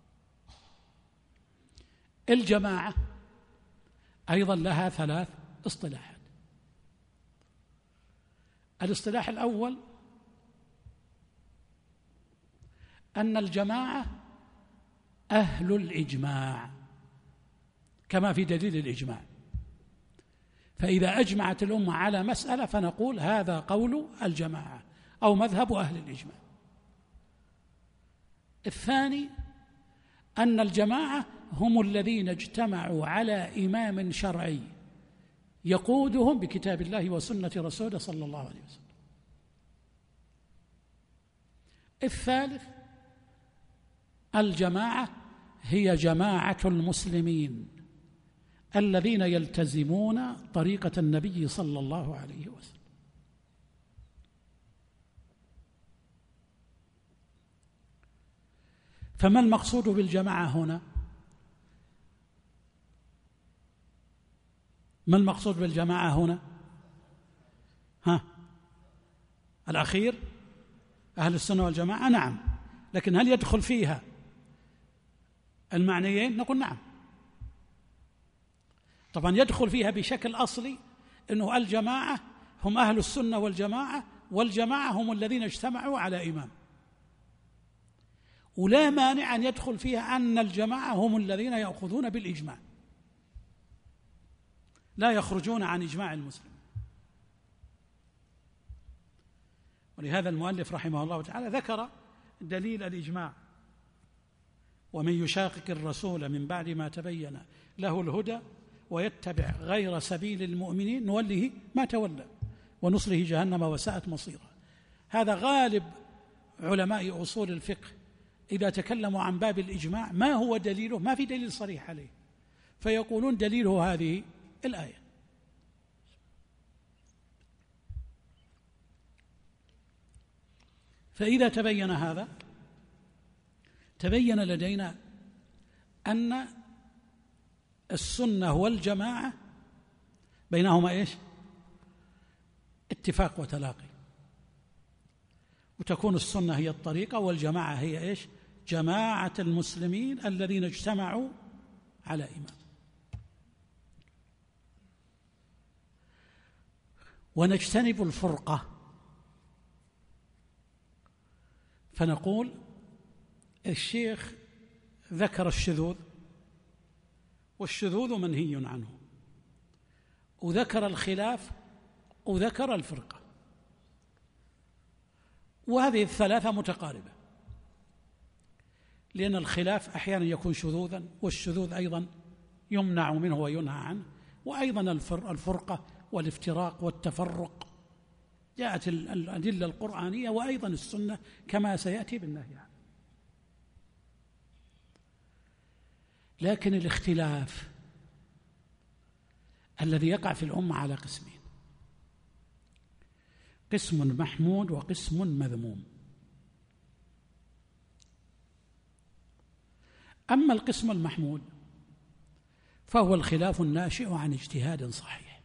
الجماعة أيضا لها 3 اصطلاحات. الاصطلاح الأول أن الجماعة أهل الإجماع كما في دليل الإجماع، فإذا أجمعت الأمة على مسألة فنقول هذا قول الجماعة أو مذهب أهل الإجماع. الثاني أن الجماعة هم الذين اجتمعوا على إمام شرعي يقودهم بكتاب الله وسنة رسوله صلى الله عليه وسلم. الثالث الجماعة هي جماعة المسلمين الذين يلتزمون طريقة النبي صلى الله عليه وسلم. فما المقصود بالجماعة هنا؟ ما المقصود بالجماعة هنا؟ الأخير أهل السنة والجماعة، نعم، لكن هل يدخل فيها المعنيين؟ نقول نعم. طبعا يدخل فيها بشكل أصلي أنه الجماعة هم أهل السنة والجماعة، والجماعة هم الذين اجتمعوا على إمام، ولا مانع أن يدخل فيها أن الجماعة هم الذين يأخذون بالإجماع، لا يخرجون عن إجماع المسلم. ولهذا المؤلف رحمه الله تعالى ذكر دليل الإجماع: ومن يشاقق الرسول من بعد ما تبين له الهدى ويتبع غير سبيل المؤمنين نوله ما تولى ونصله جهنم وساءت مصيرا. هذا غالب علماء أصول الفقه إذا تكلموا عن باب الإجماع ما هو دليله؟ ما في دليل صريح عليه، فيقولون دليله هذه الآية. فإذا تبين هذا، تبين لدينا أن السنة والجماعة بينهما إيش؟ اتفاق وتلاقي، وتكون السنة هي الطريقة والجماعة هي إيش؟ جماعة المسلمين الذين اجتمعوا على إمام. ونجتنب الفرقة، فنقول الشيخ ذكر الشذوذ، والشذوذ منهي عنه، وذكر الخلاف، وذكر الفرقة، وهذه الثلاثة متقاربة، لأن الخلاف أحيانا يكون شذوذا، والشذوذ أيضا يمنع منه وينهى عنه، وأيضا الفرقة والافتراق والتفرق جاءت الأدلة القرآنية وأيضا السنة كما سيأتي بالنهي عنه. لكن الاختلاف الذي يقع في الأمة على قسمين: قسم محمود وقسم مذموم. أما القسم المحمود فهو الخلاف الناشئ عن اجتهاد صحيح،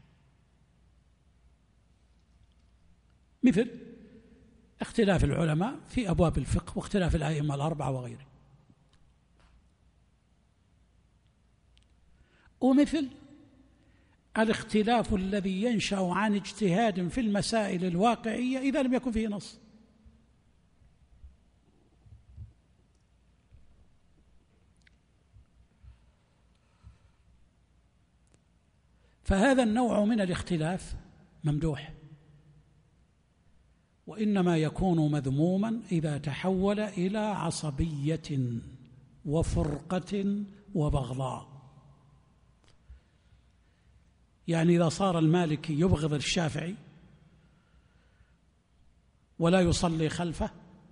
مثل اختلاف العلماء في أبواب الفقه واختلاف الأئمة الأربعة وغيره، ومثل الاختلاف الذي ينشأ عن اجتهاد في المسائل الواقعية إذا لم يكن فيه نص. فهذا النوع من الاختلاف ممدوح، وإنما يكون مذموما إذا تحول إلى عصبية وفرقة وبغضاء. يعني إذا صار المالكي يبغض الشافعي ولا يصلي خلفه،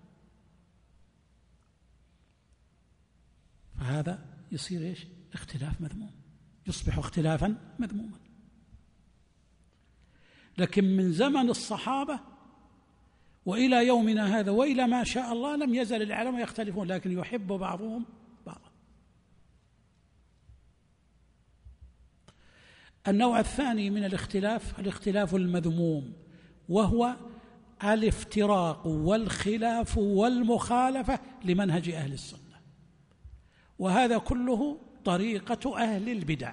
فهذا يصير إيش؟ اختلاف مذموم، يصبح اختلافا مذموما. لكن من زمن الصحابة وإلى يومنا هذا وإلى ما شاء الله لم يزل العلماء يختلفون، لكن يحب بعضهم بعضا. النوع الثاني من الاختلاف المذموم، وهو الافتراق والخلاف والمخالفة لمنهج أهل السنة، وهذا كله طريقة أهل البدع.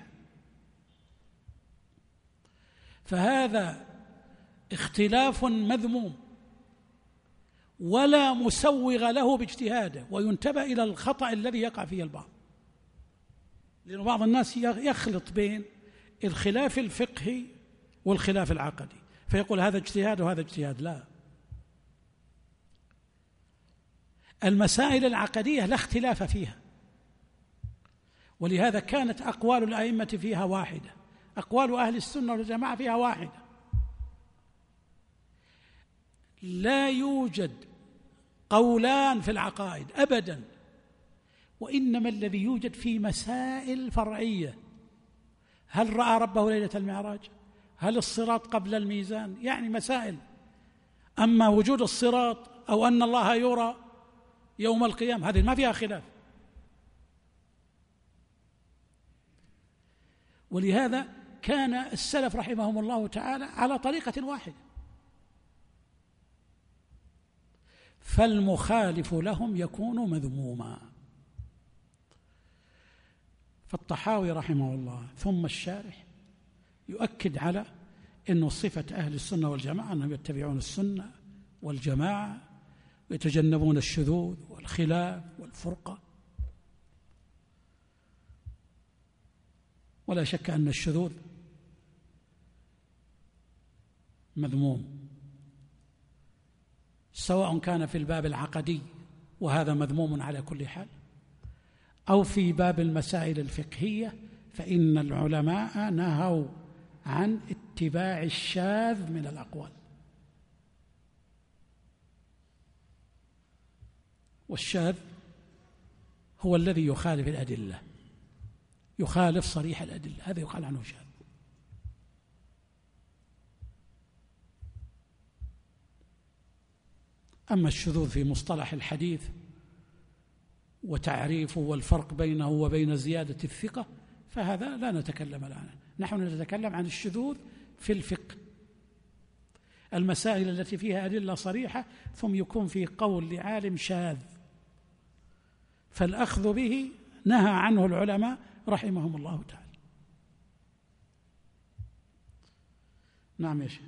فهذا اختلاف مذموم ولا مسوغ له باجتهاده، وينتبه إلى الخطأ الذي يقع فيه البعض، لأن بعض الناس يخلط بين الخلاف الفقهي والخلاف العقدي، فيقول هذا اجتهاد وهذا اجتهاد. لا، المسائل العقدية لا اختلاف فيها، ولهذا كانت أقوال الأئمة فيها واحدة، أقوال أهل السنة والجماعة فيها واحدة. لا يوجد قولان في العقائد أبدا، وإنما الذي يوجد في مسائل فرعية: هل رأى ربه ليلة المعراج؟ هل الصراط قبل الميزان؟ يعني مسائل. أما وجود الصراط أو أن الله يرى يوم القيامة هذه ما فيها خلاف. ولهذا كان السلف رحمهم الله تعالى على طريقة واحدة، فالمخالف لهم يكون مذموما. فالطحاوي رحمه الله ثم الشارح يؤكد على أن صفة أهل السنة والجماعة أنهم يتبعون السنة والجماعة ويتجنبون الشذوذ والخلاف والفرقة. ولا شك أن الشذوذ مذموم، سواء كان في الباب العقدي وهذا مذموم على كل حال، أو في باب المسائل الفقهية، فإن العلماء نهوا عن اتباع الشاذ من الأقوال. والشاذ هو الذي يخالف الأدلة، يخالف صريح الأدلة، هذا يقال عنه شاذ. أما الشذوذ في مصطلح الحديث وتعريفه والفرق بينه وبين زيادة الثقة فهذا لا نتكلم الآن، نحن نتكلم عن الشذوذ في الفقه، المسائل التي فيها أدلة صريحة ثم يكون في قول لعالم شاذ فالأخذ به نهى عنه العلماء رحمهم الله تعالى. نعم يا شيخ.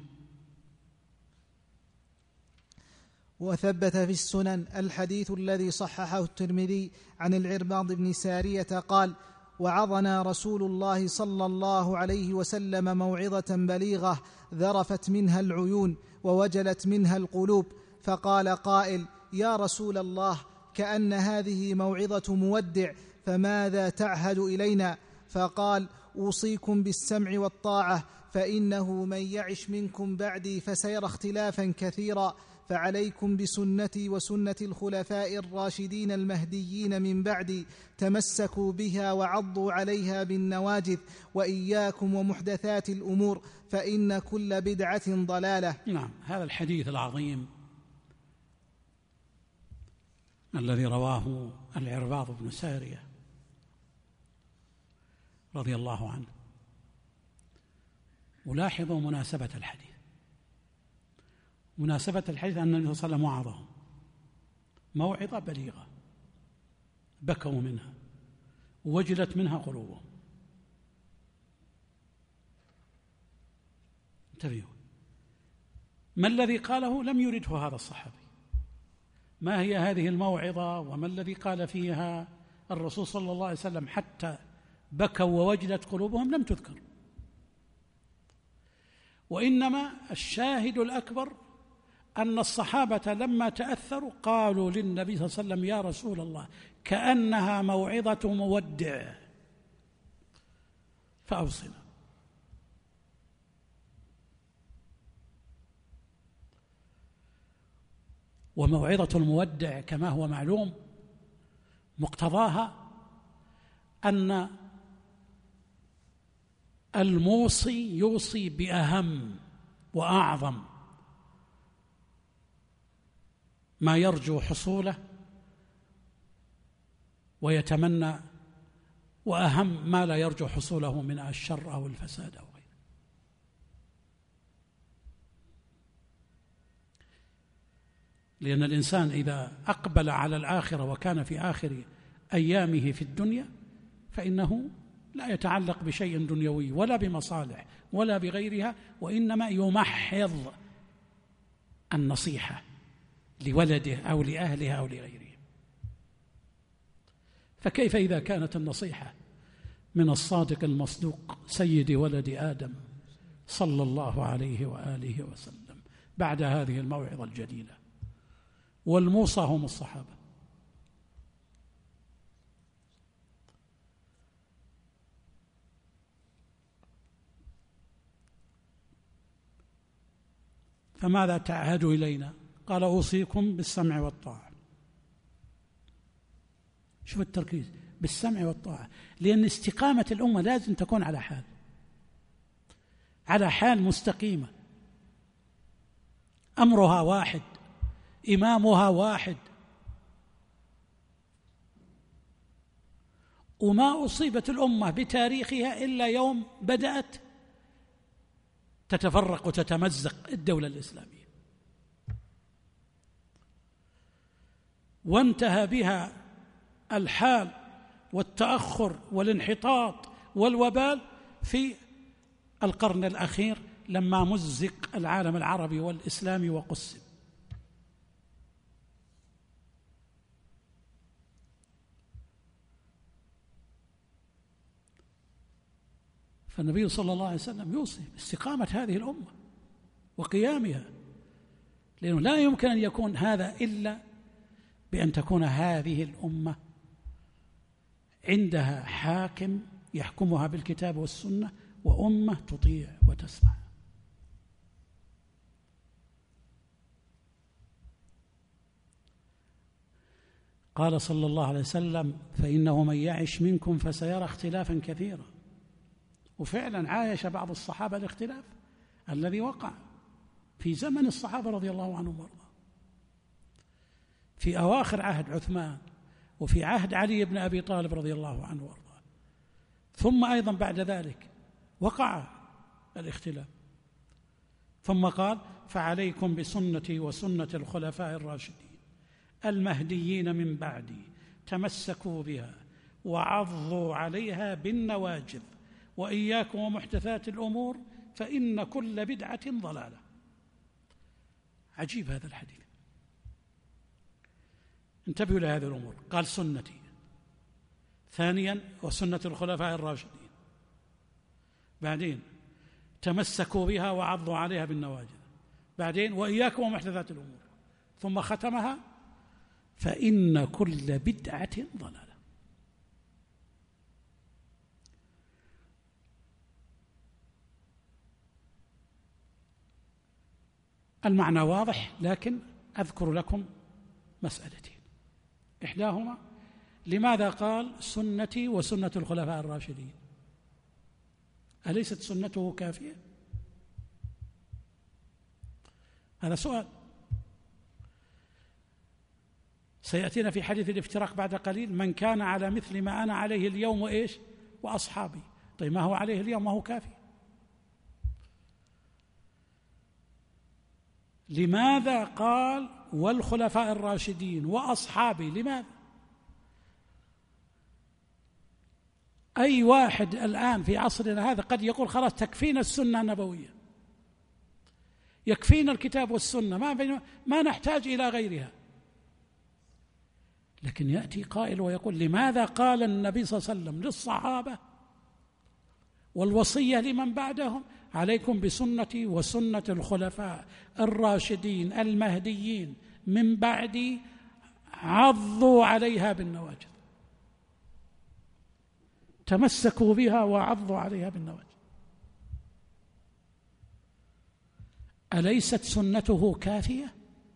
وثبت في السنن الحديث الذي صححه الترمذي عن العرباض بن سارية قال: وعظنا رسول الله صلى الله عليه وسلم موعظة بليغة ذرفت منها العيون ووجلت منها القلوب، فقال قائل: يا رسول الله، كأن هذه موعظة مودع، فماذا تعهد إلينا؟ فقال: أوصيكم بالسمع والطاعة، فإنه من يعش منكم بعدي فسيرى اختلافا كثيرا، فعليكم بسنتي وسنة الخلفاء الراشدين المهديين من بعدي، تمسكوا بها وعضوا عليها بالنواجذ، وإياكم ومحدثات الأمور، فإن كل بدعة ضلالة. نعم، هذا الحديث العظيم الذي رواه العرباض بن سارية رضي الله عنه، ولاحظوا مناسبة الحديث. مناسبة الحديث أن النبي صلى الله عليه وسلم وعظهم موعظة بليغة بكوا منها ووجلت منها قلوبهم. انتبهوا، ما الذي قاله لم يرده هذا الصحابي، ما هي هذه الموعظة وما الذي قال فيها الرسول صلى الله عليه وسلم حتى بكوا ووجلت قلوبهم لم تذكر، وإنما الشاهد الأكبر أن الصحابة لما تأثروا قالوا للنبي صلى الله عليه وسلم: يا رسول الله، كأنها موعظة مودع فأوصنا. وموعظة المودع كما هو معلوم مقتضاها أن الموصي يوصي بأهم وأعظم ما يرجو حصوله ويتمنى، وأهم ما لا يرجو حصوله من الشر أو الفساد أو غيره. لأن الإنسان إذا أقبل على الآخرة وكان في آخر أيامه في الدنيا فإنه لا يتعلق بشيء دنيوي ولا بمصالح ولا بغيرها، وإنما يمحض النصيحة لولده أو لأهله أو لغيره. فكيف إذا كانت النصيحة من الصادق المصدوق سيد ولد آدم صلى الله عليه وآله وسلم بعد هذه الموعظة الجليلة؟ والموصى هم الصحابة. فماذا تعهدوا إلينا؟ قال: أوصيكم بالسمع والطاعة. شوف التركيز، بالسمع والطاعة، لأن استقامة الأمة لازم تكون على حال مستقيمة، أمرها واحد، إمامها واحد، وما أصيبت الأمة بتاريخها إلا يوم بدأت تتفرق وتتمزق الدولة الإسلامية، وانتهى بها الحال والتأخر والانحطاط والوبال في القرن الأخير لما مزق العالم العربي والإسلامي وقسم. فالنبي صلى الله عليه وسلم يوصي باستقامة هذه الأمة وقيامها، لأنه لا يمكن أن يكون هذا إلا بأن تكون هذه الأمة عندها حاكم يحكمها بالكتاب والسنة، وأمة تطيع وتسمع. قال صلى الله عليه وسلم: فإنه من يعش منكم فسيرى اختلافا كثيرا. وفعلا عايش بعض الصحابة الاختلاف الذي وقع في زمن الصحابة رضي الله عنهم وارضاهم، في أواخر عهد عثمان وفي عهد علي بن أبي طالب رضي الله عنه وارضاه، ثم أيضا بعد ذلك وقع الاختلاف. ثم قال: فعليكم بسنتي وسنة الخلفاء الراشدين المهديين من بعدي تمسكوا بها وعضوا عليها بالنواجذ وإياكم ومحدثات الأمور فإن كل بدعة ضلالة. عجيب هذا الحديث. انتبهوا لهذه الأمور. قال: سنتي، ثانيا وسنة الخلفاء الراشدين، بعدين تمسكوا بها وعضوا عليها بالنواجذ، بعدين وإياكم ومحدثات الأمور، ثم ختمها: فإن كل بدعة ضلالة. المعنى واضح، لكن أذكر لكم مسألتين. إحداهما: لماذا قال سنتي وسنة الخلفاء الراشدين؟ أليست سنته كافية؟ هذا سؤال سيأتينا في حديث الافتراق بعد قليل: من كان على مثل ما أنا عليه اليوم وإيش وأصحابي. طيب ما هو عليه اليوم ما هو كافي؟ لماذا قال والخلفاء الراشدين وأصحابي؟ لماذا؟ أي واحد الآن في عصرنا هذا قد يقول: خلاص تكفينا السنة النبوية، يكفينا الكتاب والسنة، ما نحتاج إلى غيرها. لكن يأتي قائل ويقول: لماذا قال النبي صلى الله عليه وسلم للصحابة والوصية لمن بعدهم: عليكم بسنتي وسنة الخلفاء الراشدين المهديين من بعدي عضوا عليها بالنواجذ، تمسكوا بها وعضوا عليها بالنواجذ؟ أليست سنته كافية؟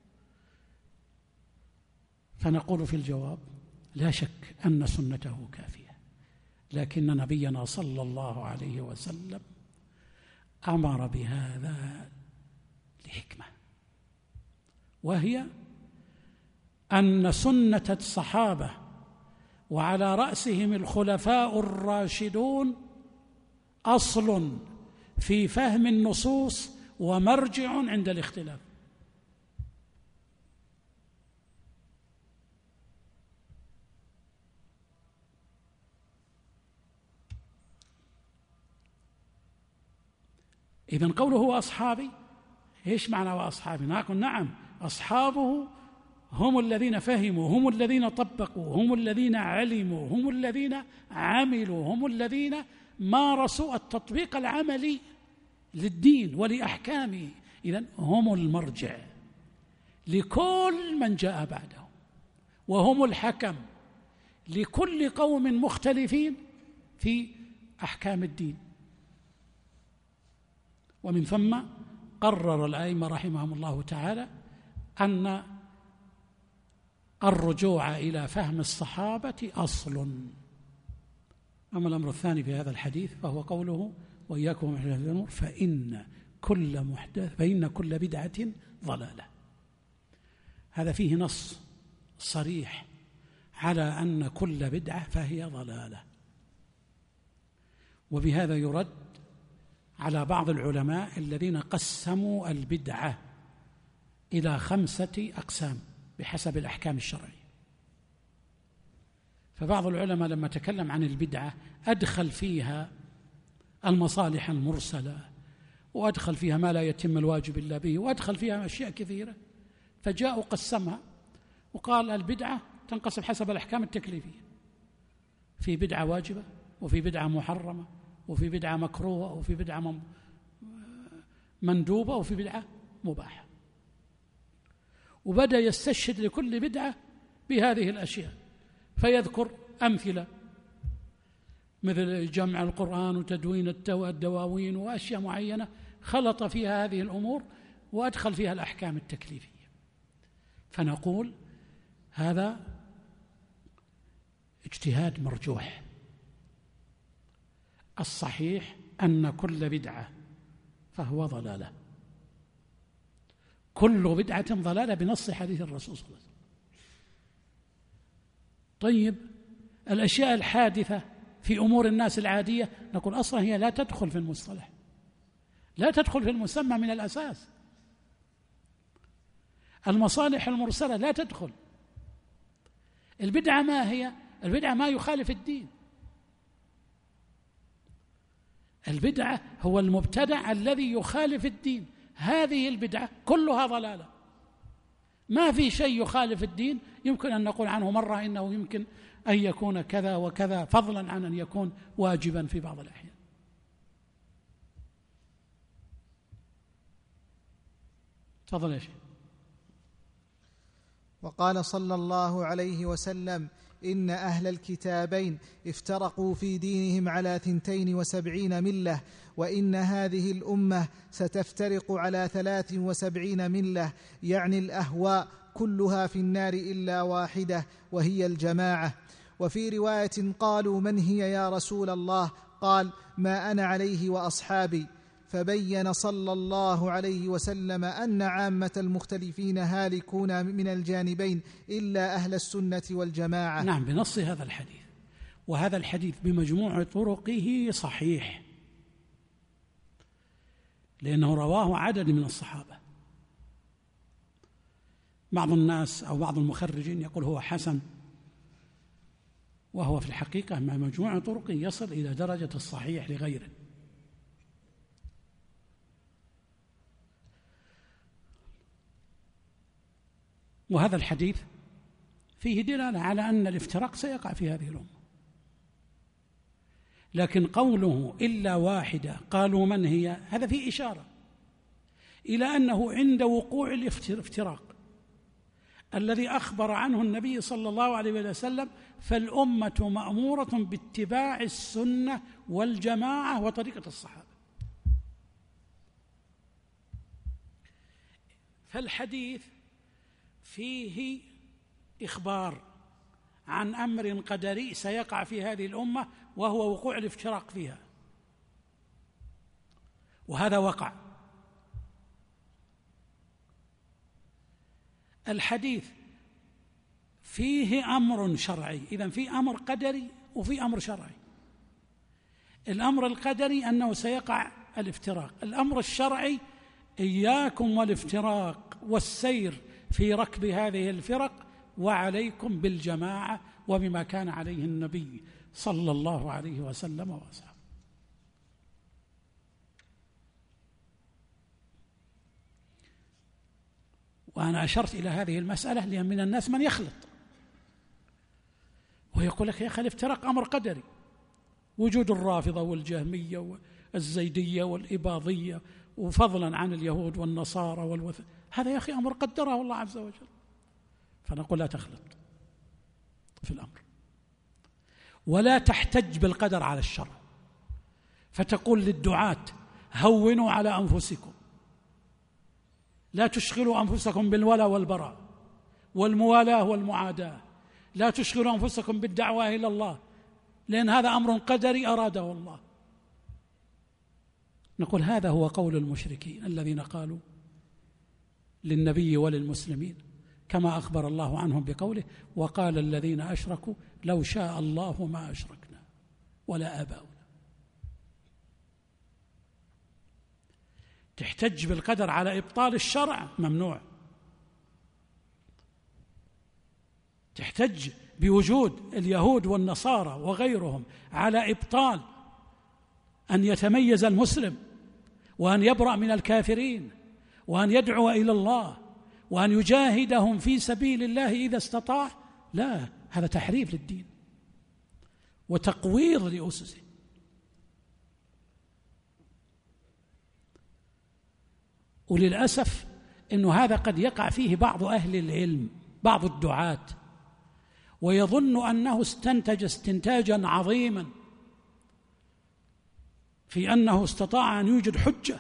فنقول في الجواب: لا شك أن سنته كافية، لكن نبينا صلى الله عليه وسلم أمر بهذا لحكمة، وهي أن سنة الصحابة وعلى رأسهم الخلفاء الراشدون أصل في فهم النصوص ومرجع عند الاختلاف. إذن قوله أصحابي، إيش معنى وأصحابي؟ نقول نعم، أصحابه هم الذين فهموا، هم الذين طبقوا، هم الذين علموا، هم الذين عملوا، هم الذين مارسوا التطبيق العملي للدين ولأحكامه. إذن هم المرجع لكل من جاء بعدهم، وهم الحكم لكل قوم مختلفين في أحكام الدين. ومن ثم قرر الأئمة رحمهم الله تعالى أن الرجوع إلى فهم الصحابة أصل. أما الأمر الثاني في هذا الحديث فهو قوله: وإياكم ومحدثات الأمور فإن كل بدعة ضلالة. هذا فيه نص صريح على أن كل بدعة فهي ضلالة. وبهذا يرد على بعض العلماء الذين قسموا البدعة إلى 5 أقسام بحسب الأحكام الشرعية. فبعض العلماء لما تكلم عن البدعة أدخل فيها المصالح المرسلة، وأدخل فيها ما لا يتم الواجب إلا به، وأدخل فيها أشياء كثيرة، فجاء وقسمها وقال البدعة تنقسم حسب الأحكام التكليفية: في بدعة واجبة، وفي بدعة محرمة، وفي بدعة مكروهة، وفي بدعة مندوبة، وفي بدعة مباحة. وبدأ يستشهد لكل بدعة بهذه الأشياء، فيذكر أمثلة مثل جمع القرآن وتدوين الدواوين وأشياء معينة خلط فيها هذه الأمور وأدخل فيها الأحكام التكليفية. فنقول هذا اجتهاد مرجوح. الصحيح أن كل بدعة فهو ضلالة، كل بدعة ضلالة بنص حديث الرسول صلى الله عليه وسلم. طيب الأشياء الحادثة في أمور الناس العادية نقول أصلا هي لا تدخل في المصطلح، لا تدخل في المسمى من الأساس. المصالح المرسلة لا تدخل. البدعة ما هي؟ البدعة ما يخالف الدين. البدعة هو المبتدع الذي يخالف الدين. هذه البدعة كلها ضلالة، ما في شيء يخالف الدين يمكن أن نقول عنه مرة إنه يمكن أن يكون كذا وكذا، فضلا عن أن يكون واجبا في بعض الأحيان. تفضل يا شيخ. وقال صلى الله عليه وسلم: إن أهل الكتابين افترقوا في دينهم على 72 ملة، وإن هذه الأمة ستفترق على 73 ملة، يعني الأهواء كلها في النار إلا واحدة وهي الجماعة. وفي رواية قالوا: من هي يا رسول الله؟ قال: ما أنا عليه وأصحابي. فبين صلى الله عليه وسلم أن عامة المختلفين هالكون من الجانبين إلا أهل السنة والجماعة. نعم، بنص هذا الحديث. وهذا الحديث بمجموع طرقه صحيح، لأنه رواه عدد من الصحابة. بعض الناس أو بعض المخرجين يقول هو حسن، وهو في الحقيقة مع مجموع طرقه يصل إلى درجة الصحيح لغيره. وهذا الحديث فيه دلالة على أن الافتراق سيقع في هذه الأمة. لكن قوله إلا واحدة قالوا من هي، هذا فيه إشارة إلى أنه عند وقوع الافتراق الذي أخبر عنه النبي صلى الله عليه وسلم فالأمة مأمورة باتباع السنة والجماعة وطريقة الصحابة. فالحديث فيه إخبار عن أمر قدري سيقع في هذه الأمة، وهو وقوع الافتراق فيها، وهذا وقع. الحديث فيه أمر شرعي، إذن فيه أمر قدري وفيه أمر شرعي. الأمر القدري أنه سيقع الافتراق، الأمر الشرعي إياكم والافتراق والسير في ركب هذه الفرق، وعليكم بالجماعة وبما كان عليه النبي صلى الله عليه وسلم وأصحابه. وأنا أشرت إلى هذه المسألة لأن من الناس من يخلط ويقول لك يا أخي الافتراق أمر قدري، وجود الرافضة والجهمية والزيدية والإباضية وفضلا عن اليهود والنصارى هذا يا أخي أمر قدره الله عز وجل. فنقول لا تخلط في الأمر، ولا تحتج بالقدر على الشر، فتقول للدعاة هونوا على أنفسكم، لا تشغلوا أنفسكم بالولاء والبراء والموالاة والمعاداة، لا تشغلوا أنفسكم بالدعوة إلى الله، لأن هذا أمر قدري أراده الله. نقول هذا هو قول المشركين الذين قالوا للنبي وللمسلمين كما أخبر الله عنهم بقوله: وقال الذين أشركوا لو شاء الله ما أشركنا ولا آباؤنا. تحتج بالقدر على إبطال الشرع ممنوع، تحتج بوجود اليهود والنصارى وغيرهم على إبطال أن يتميز المسلم وأن يبرأ من الكافرين وأن يدعو إلى الله وأن يجاهدهم في سبيل الله إذا استطاع. لا، هذا تحريف للدين وتقويض لأسسه. وللأسف أنه هذا قد يقع فيه بعض أهل العلم، بعض الدعاة، ويظن أنه استنتج استنتاجا عظيما في أنه استطاع أن يوجد حجة،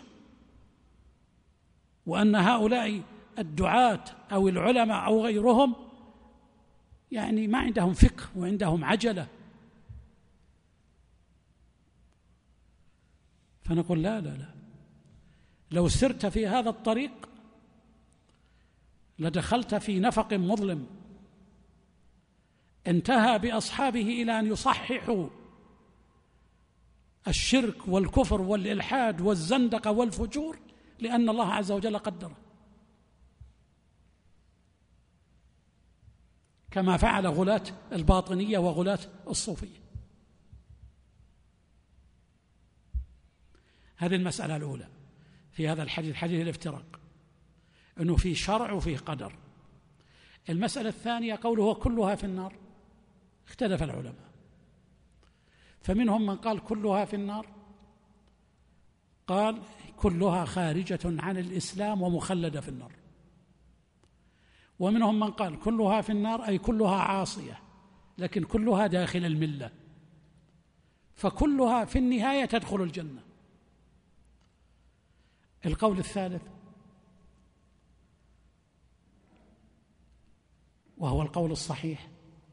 وأن هؤلاء الدعاة أو العلماء أو غيرهم يعني ما عندهم فقه وعندهم عجلة. فنقول لا لا لا، لو سرت في هذا الطريق لدخلت في نفق مظلم انتهى بأصحابه إلى أن يصححوا الشرك والكفر والإلحاد والزندقة والفجور لأن الله عز وجل قدره، كما فعل غلاة الباطنية وغلاة الصوفية. هذه المسألة الأولى في هذا الحديث، حديث الافتراق، أنه في شرع وفيه قدر. المسألة الثانية قوله كلها في النار، اختلف العلماء، فمنهم من قال كلها في النار، قال كلها خارجة عن الإسلام ومخلدة في النار، ومنهم من قال كلها في النار أي كلها عاصية لكن كلها داخل الملة، فكلها في النهاية تدخل الجنة. القول الثالث وهو القول الصحيح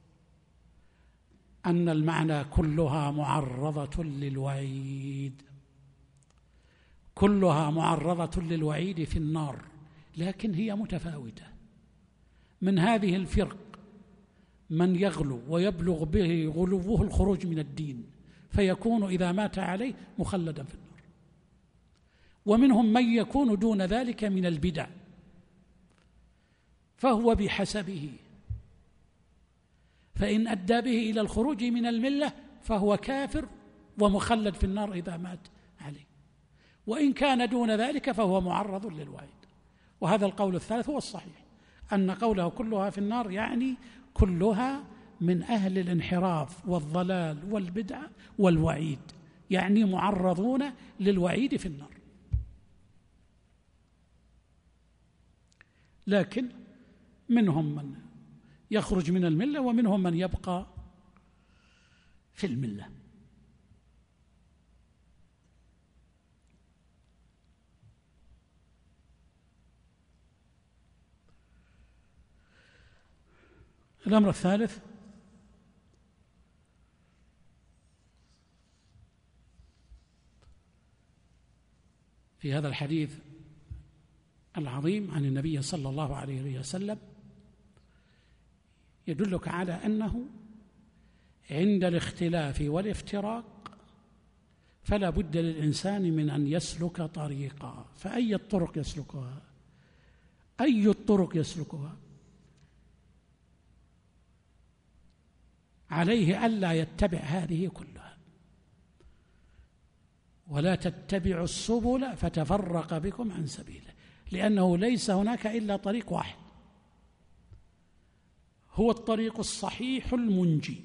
أن المعنى كلها معرضة للوعيد، كلها معرضة للوعيد في النار، لكن هي متفاوتة. من هذه الفرق من يغلو ويبلغ به غلوه الخروج من الدين فيكون إذا مات عليه مخلدا في النار، ومنهم من يكون دون ذلك من البدع فهو بحسبه، فإن أدى به إلى الخروج من الملة فهو كافر ومخلد في النار إذا مات عليه، وإن كان دون ذلك فهو معرض للوعيد. وهذا القول الثالث هو الصحيح، أن قوله كلها في النار يعني كلها من أهل الانحراف والضلال والبدع والوعيد، يعني معرضون للوعيد في النار. لكن منهم من يخرج من الملة ومنهم من يبقى في الملة. الأمر الثالث في هذا الحديث العظيم عن النبي صلى الله عليه وسلم يدلك على أنه عند الاختلاف والافتراق فلا بد للإنسان من أن يسلك طريقا. فأي الطرق يسلكها؟ أي الطرق يسلكها؟ عليه ألا يتبع هذه كلها، ولا تتبعوا السبل فتفرق بكم عن سبيله، لأنه ليس هناك إلا طريق واحد، هو الطريق الصحيح المنجي،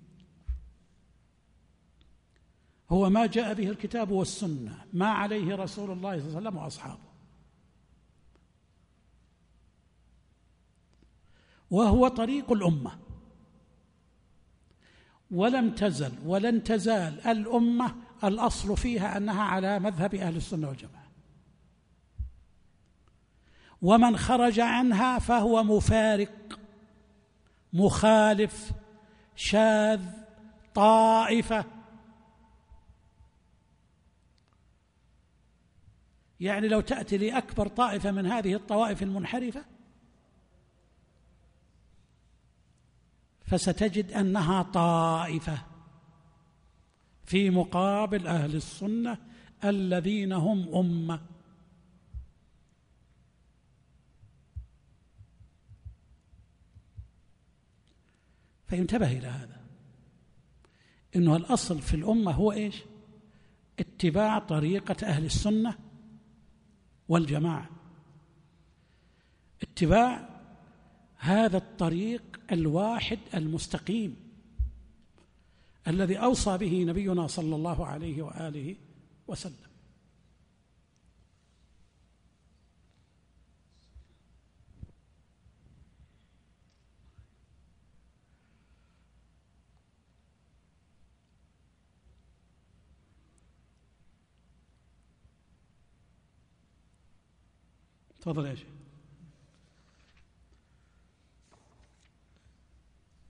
هو ما جاء به الكتاب والسنة، ما عليه رسول الله صلى الله عليه وسلم وأصحابه، وهو طريق الأمة. ولم تزل ولن تزال الأمة الأصل فيها أنها على مذهب أهل السنة والجماعة، ومن خرج عنها فهو مفارق مخالف شاذ طائفة. يعني لو تأتي لأكبر طائفة من هذه الطوائف المنحرفة فستجد أنها طائفة في مقابل أهل السنة الذين هم أمة. فينتبه إلى هذا، إنه الأصل في الأمة هو إيش؟ اتباع طريقة أهل السنة والجماعة، اتباع هذا الطريق الواحد المستقيم الذي أوصى به نبينا صلى الله عليه وآله وسلم. تفضل يا شيخ.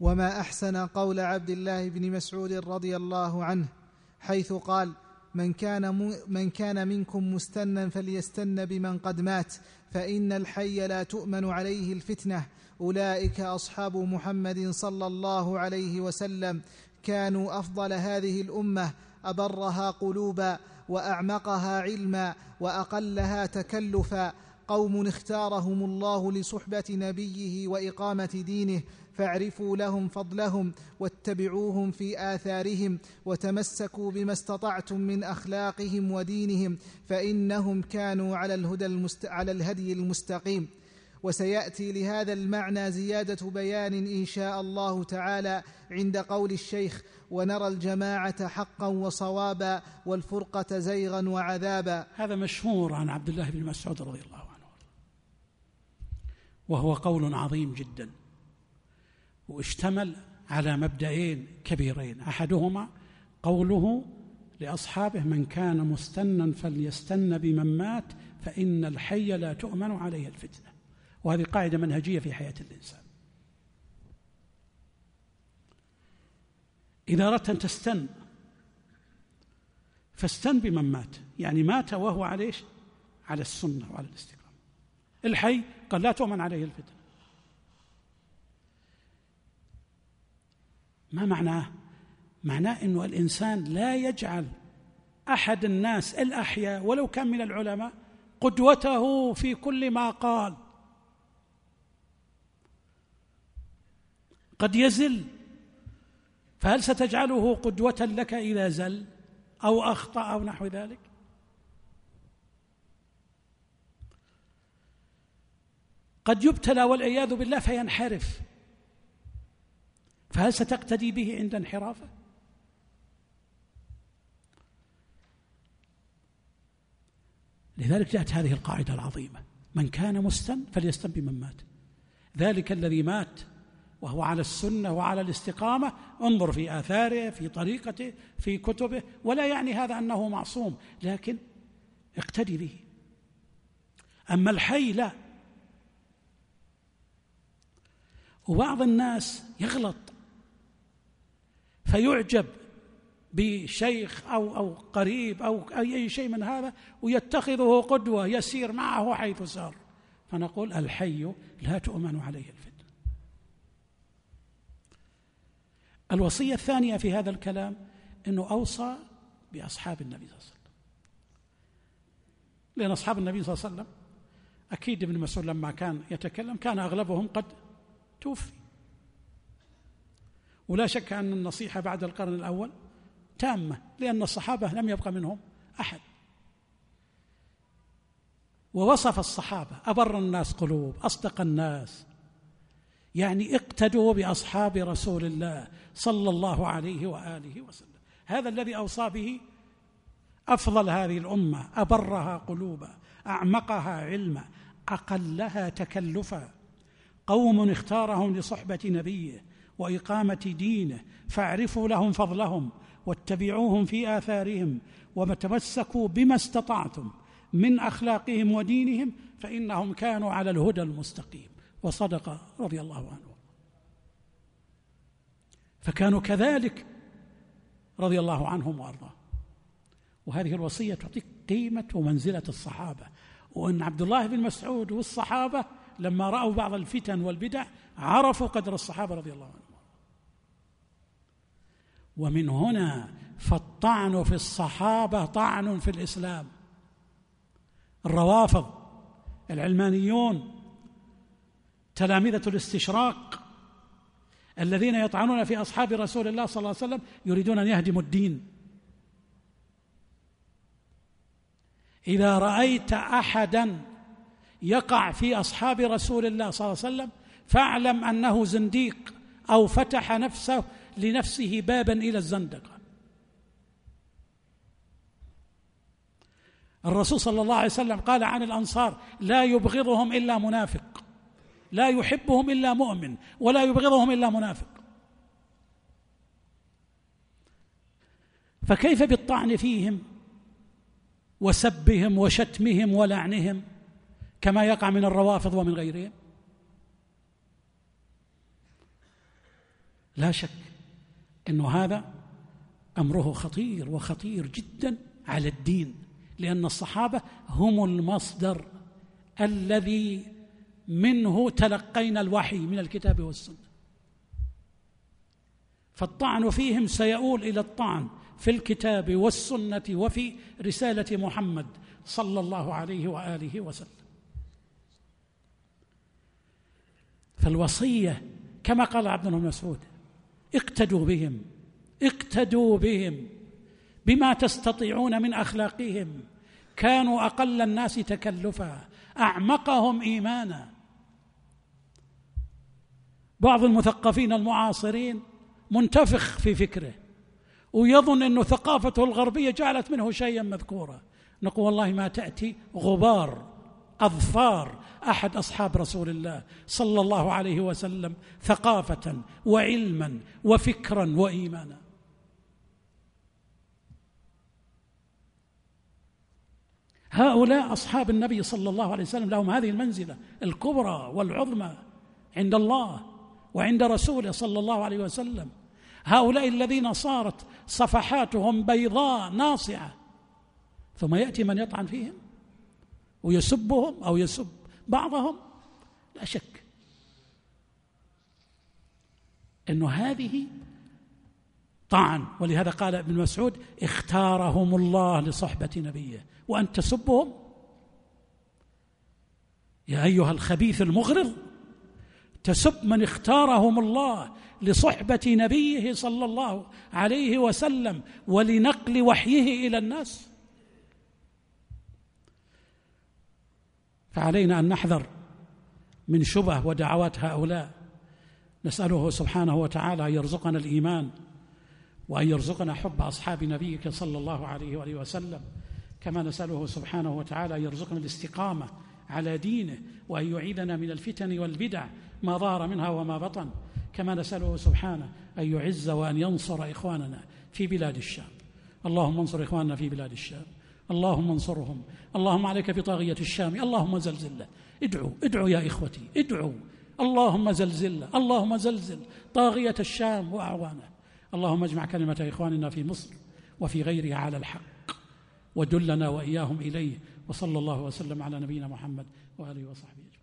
وما أحسن قول عبد الله بن مسعود رضي الله عنه حيث قال: من كان منكم مستنا فليستن بمن قد مات، فإن الحي لا تؤمن عليه الفتنة. أولئك أصحاب محمد صلى الله عليه وسلم، كانوا أفضل هذه الأمة، أبرها قلوبا وأعمقها علما وأقلها تكلفا، قوم اختارهم الله لصحبة نبيه وإقامة دينه، فاعرفوا لهم فضلهم واتبعوهم في آثارهم، وتمسكوا بما استطعتم من أخلاقهم ودينهم، فإنهم كانوا على الهدي المستقيم. وسيأتي لهذا المعنى زيادة بيان إن شاء الله تعالى عند قول الشيخ: ونرى الجماعة حقا وصوابا والفرقة زيغا وعذابا. هذا مشهور عن عبد الله بن مسعود رضي الله عنه، وهو قول عظيم جدا، واشتمل على مبدئين كبيرين: أحدهما قوله لأصحابه: من كان مستنا فليستن بمن مات، فإن الحي لا تؤمن عليه الفتنة. وهذه قاعدة منهجية في حياة الإنسان. إذا أردت أن تستن فاستن بمن مات، يعني مات وهو على السنة وعلى الاستقامة. الحي قد لا تؤمن عليه الفتنة. ما معناه؟ معناه أنه الإنسان لا يجعل أحد الناس الأحياء ولو كان من العلماء قدوته في كل ما قال. قد يزل، فهل ستجعله قدوة لك إذا زل أو أخطأ أو نحو ذلك؟ قد يبتلى والعياذ بالله فينحرف، فهل ستقتدي به عند انحرافه؟ لذلك جاءت هذه القاعدة العظيمة: من كان مستن فليستن بمن مات. ذلك الذي مات وهو على السنة وعلى الاستقامة، انظر في آثاره، في طريقته، في كتبه، ولا يعني هذا أنه معصوم، لكن اقتدي به. أما الحي لا. وبعض الناس يغلط فيعجب بشيخ أو قريب أو أي شيء من هذا ويتخذه قدوة، يسير معه حيث سار. فنقول: الحي لا تؤمن عليه الفتنة. الوصية الثانية في هذا الكلام أنه أوصى بأصحاب النبي صلى الله عليه وسلم، لأن أصحاب النبي صلى الله عليه وسلم أكيد ابن مسعود لما كان يتكلم كان أغلبهم قد توفي، ولا شك أن النصيحة بعد القرن الأول تامة، لأن الصحابة لم يبقى منهم أحد. ووصف الصحابة: أبر الناس قلوب، أصدق الناس، يعني اقتدوا بأصحاب رسول الله صلى الله عليه وآله وسلم. هذا الذي أوصى به أفضل هذه الأمة: أبرها قلوبا، أعمقها علما، أقلها تكلفا، قوم اختارهم لصحبة نبيه وإقامة دينه، فاعرفوا لهم فضلهم واتبعوهم في آثارهم، وتمسكوا بما استطعتم من أخلاقهم ودينهم، فإنهم كانوا على الهدى المستقيم. وصدق رضي الله عنه. فكانوا كذلك رضي الله عنهم وأرضاهم. وهذه الوصية تعطيك قيمة ومنزلة الصحابة، وأن عبد الله بن مسعود والصحابة لما رأوا بعض الفتن والبدع عرفوا قدر الصحابة رضي الله عنهم. ومن هنا فالطعن في الصحابة طعن في الإسلام. الروافض، العلمانيون، تلامذة الاستشراق الذين يطعنون في أصحاب رسول الله صلى الله عليه وسلم يريدون أن يهدموا الدين. إذا رأيت أحدا يقع في أصحاب رسول الله صلى الله عليه وسلم فاعلم أنه زنديق أو فتح لنفسه بابا إلى الزندقة. الرسول صلى الله عليه وسلم قال عن الأنصار: لا يبغضهم إلا منافق، لا يحبهم إلا مؤمن، ولا يبغضهم إلا منافق. فكيف بالطعن فيهم وسبهم وشتمهم ولعنهم كما يقع من الروافض ومن غيرهم؟ لا شك أنه هذا أمره خطير وخطير جدا على الدين، لأن الصحابة هم المصدر الذي منه تلقينا الوحي من الكتاب والسنة، فالطعن فيهم سيؤول إلى الطعن في الكتاب والسنة وفي رسالة محمد صلى الله عليه وآله وسلم. فالوصية كما قال عبد الله بن مسعود: اقتدوا بهم بما تستطيعون من أخلاقهم، كانوا أقل الناس تكلفا أعمقهم إيمانا. بعض المثقفين المعاصرين منتفخ في فكره ويظن أن ثقافته الغربية جعلت منه شيئا مذكورا. نقول والله ما تأتي غبار أظفار أحد أصحاب رسول الله صلى الله عليه وسلم ثقافة وعلما وفكرا وإيمانا. هؤلاء أصحاب النبي صلى الله عليه وسلم لهم هذه المنزلة الكبرى والعظمى عند الله وعند رسوله صلى الله عليه وسلم. هؤلاء الذين صارت صفحاتهم بيضاء ناصعة، ثم يأتي من يطعن فيهم ويسبهم أو يسب بعضهم، لا شك أنه هذه طعن. ولهذا قال ابن مسعود: اختارهم الله لصحبة نبيه، وأن تسبهم يا أيها الخبيث المغرض، تسب من اختارهم الله لصحبة نبيه صلى الله عليه وسلم ولنقل وحيه إلى الناس. فعلينا أن نحذر من شبه ودعوات هؤلاء. نسأله سبحانه وتعالى أن يرزقنا الإيمان وأن يرزقنا حب أصحاب نبيك صلى الله عليه وآله وسلم، كما نسأله سبحانه وتعالى أن يرزقنا الاستقامة على دينه وأن يعيذنا من الفتن والبدع ما ظهر منها وما بطن، كما نسأله سبحانه أن يعز وأن ينصر إخواننا في بلاد الشام. اللهم انصر إخواننا في بلاد الشام، اللهم انصرهم، اللهم عليك بطاغية الشام، اللهم زلزله. ادعوا يا إخوتي، ادعوا، اللهم زلزله، اللهم زلزل طاغية الشام وأعوانه. اللهم اجمع كلمة إخواننا في مصر وفي غيرها على الحق، ودلنا وإياهم إليه. وصلى الله وسلم على نبينا محمد وآله وصحبه أجمعين.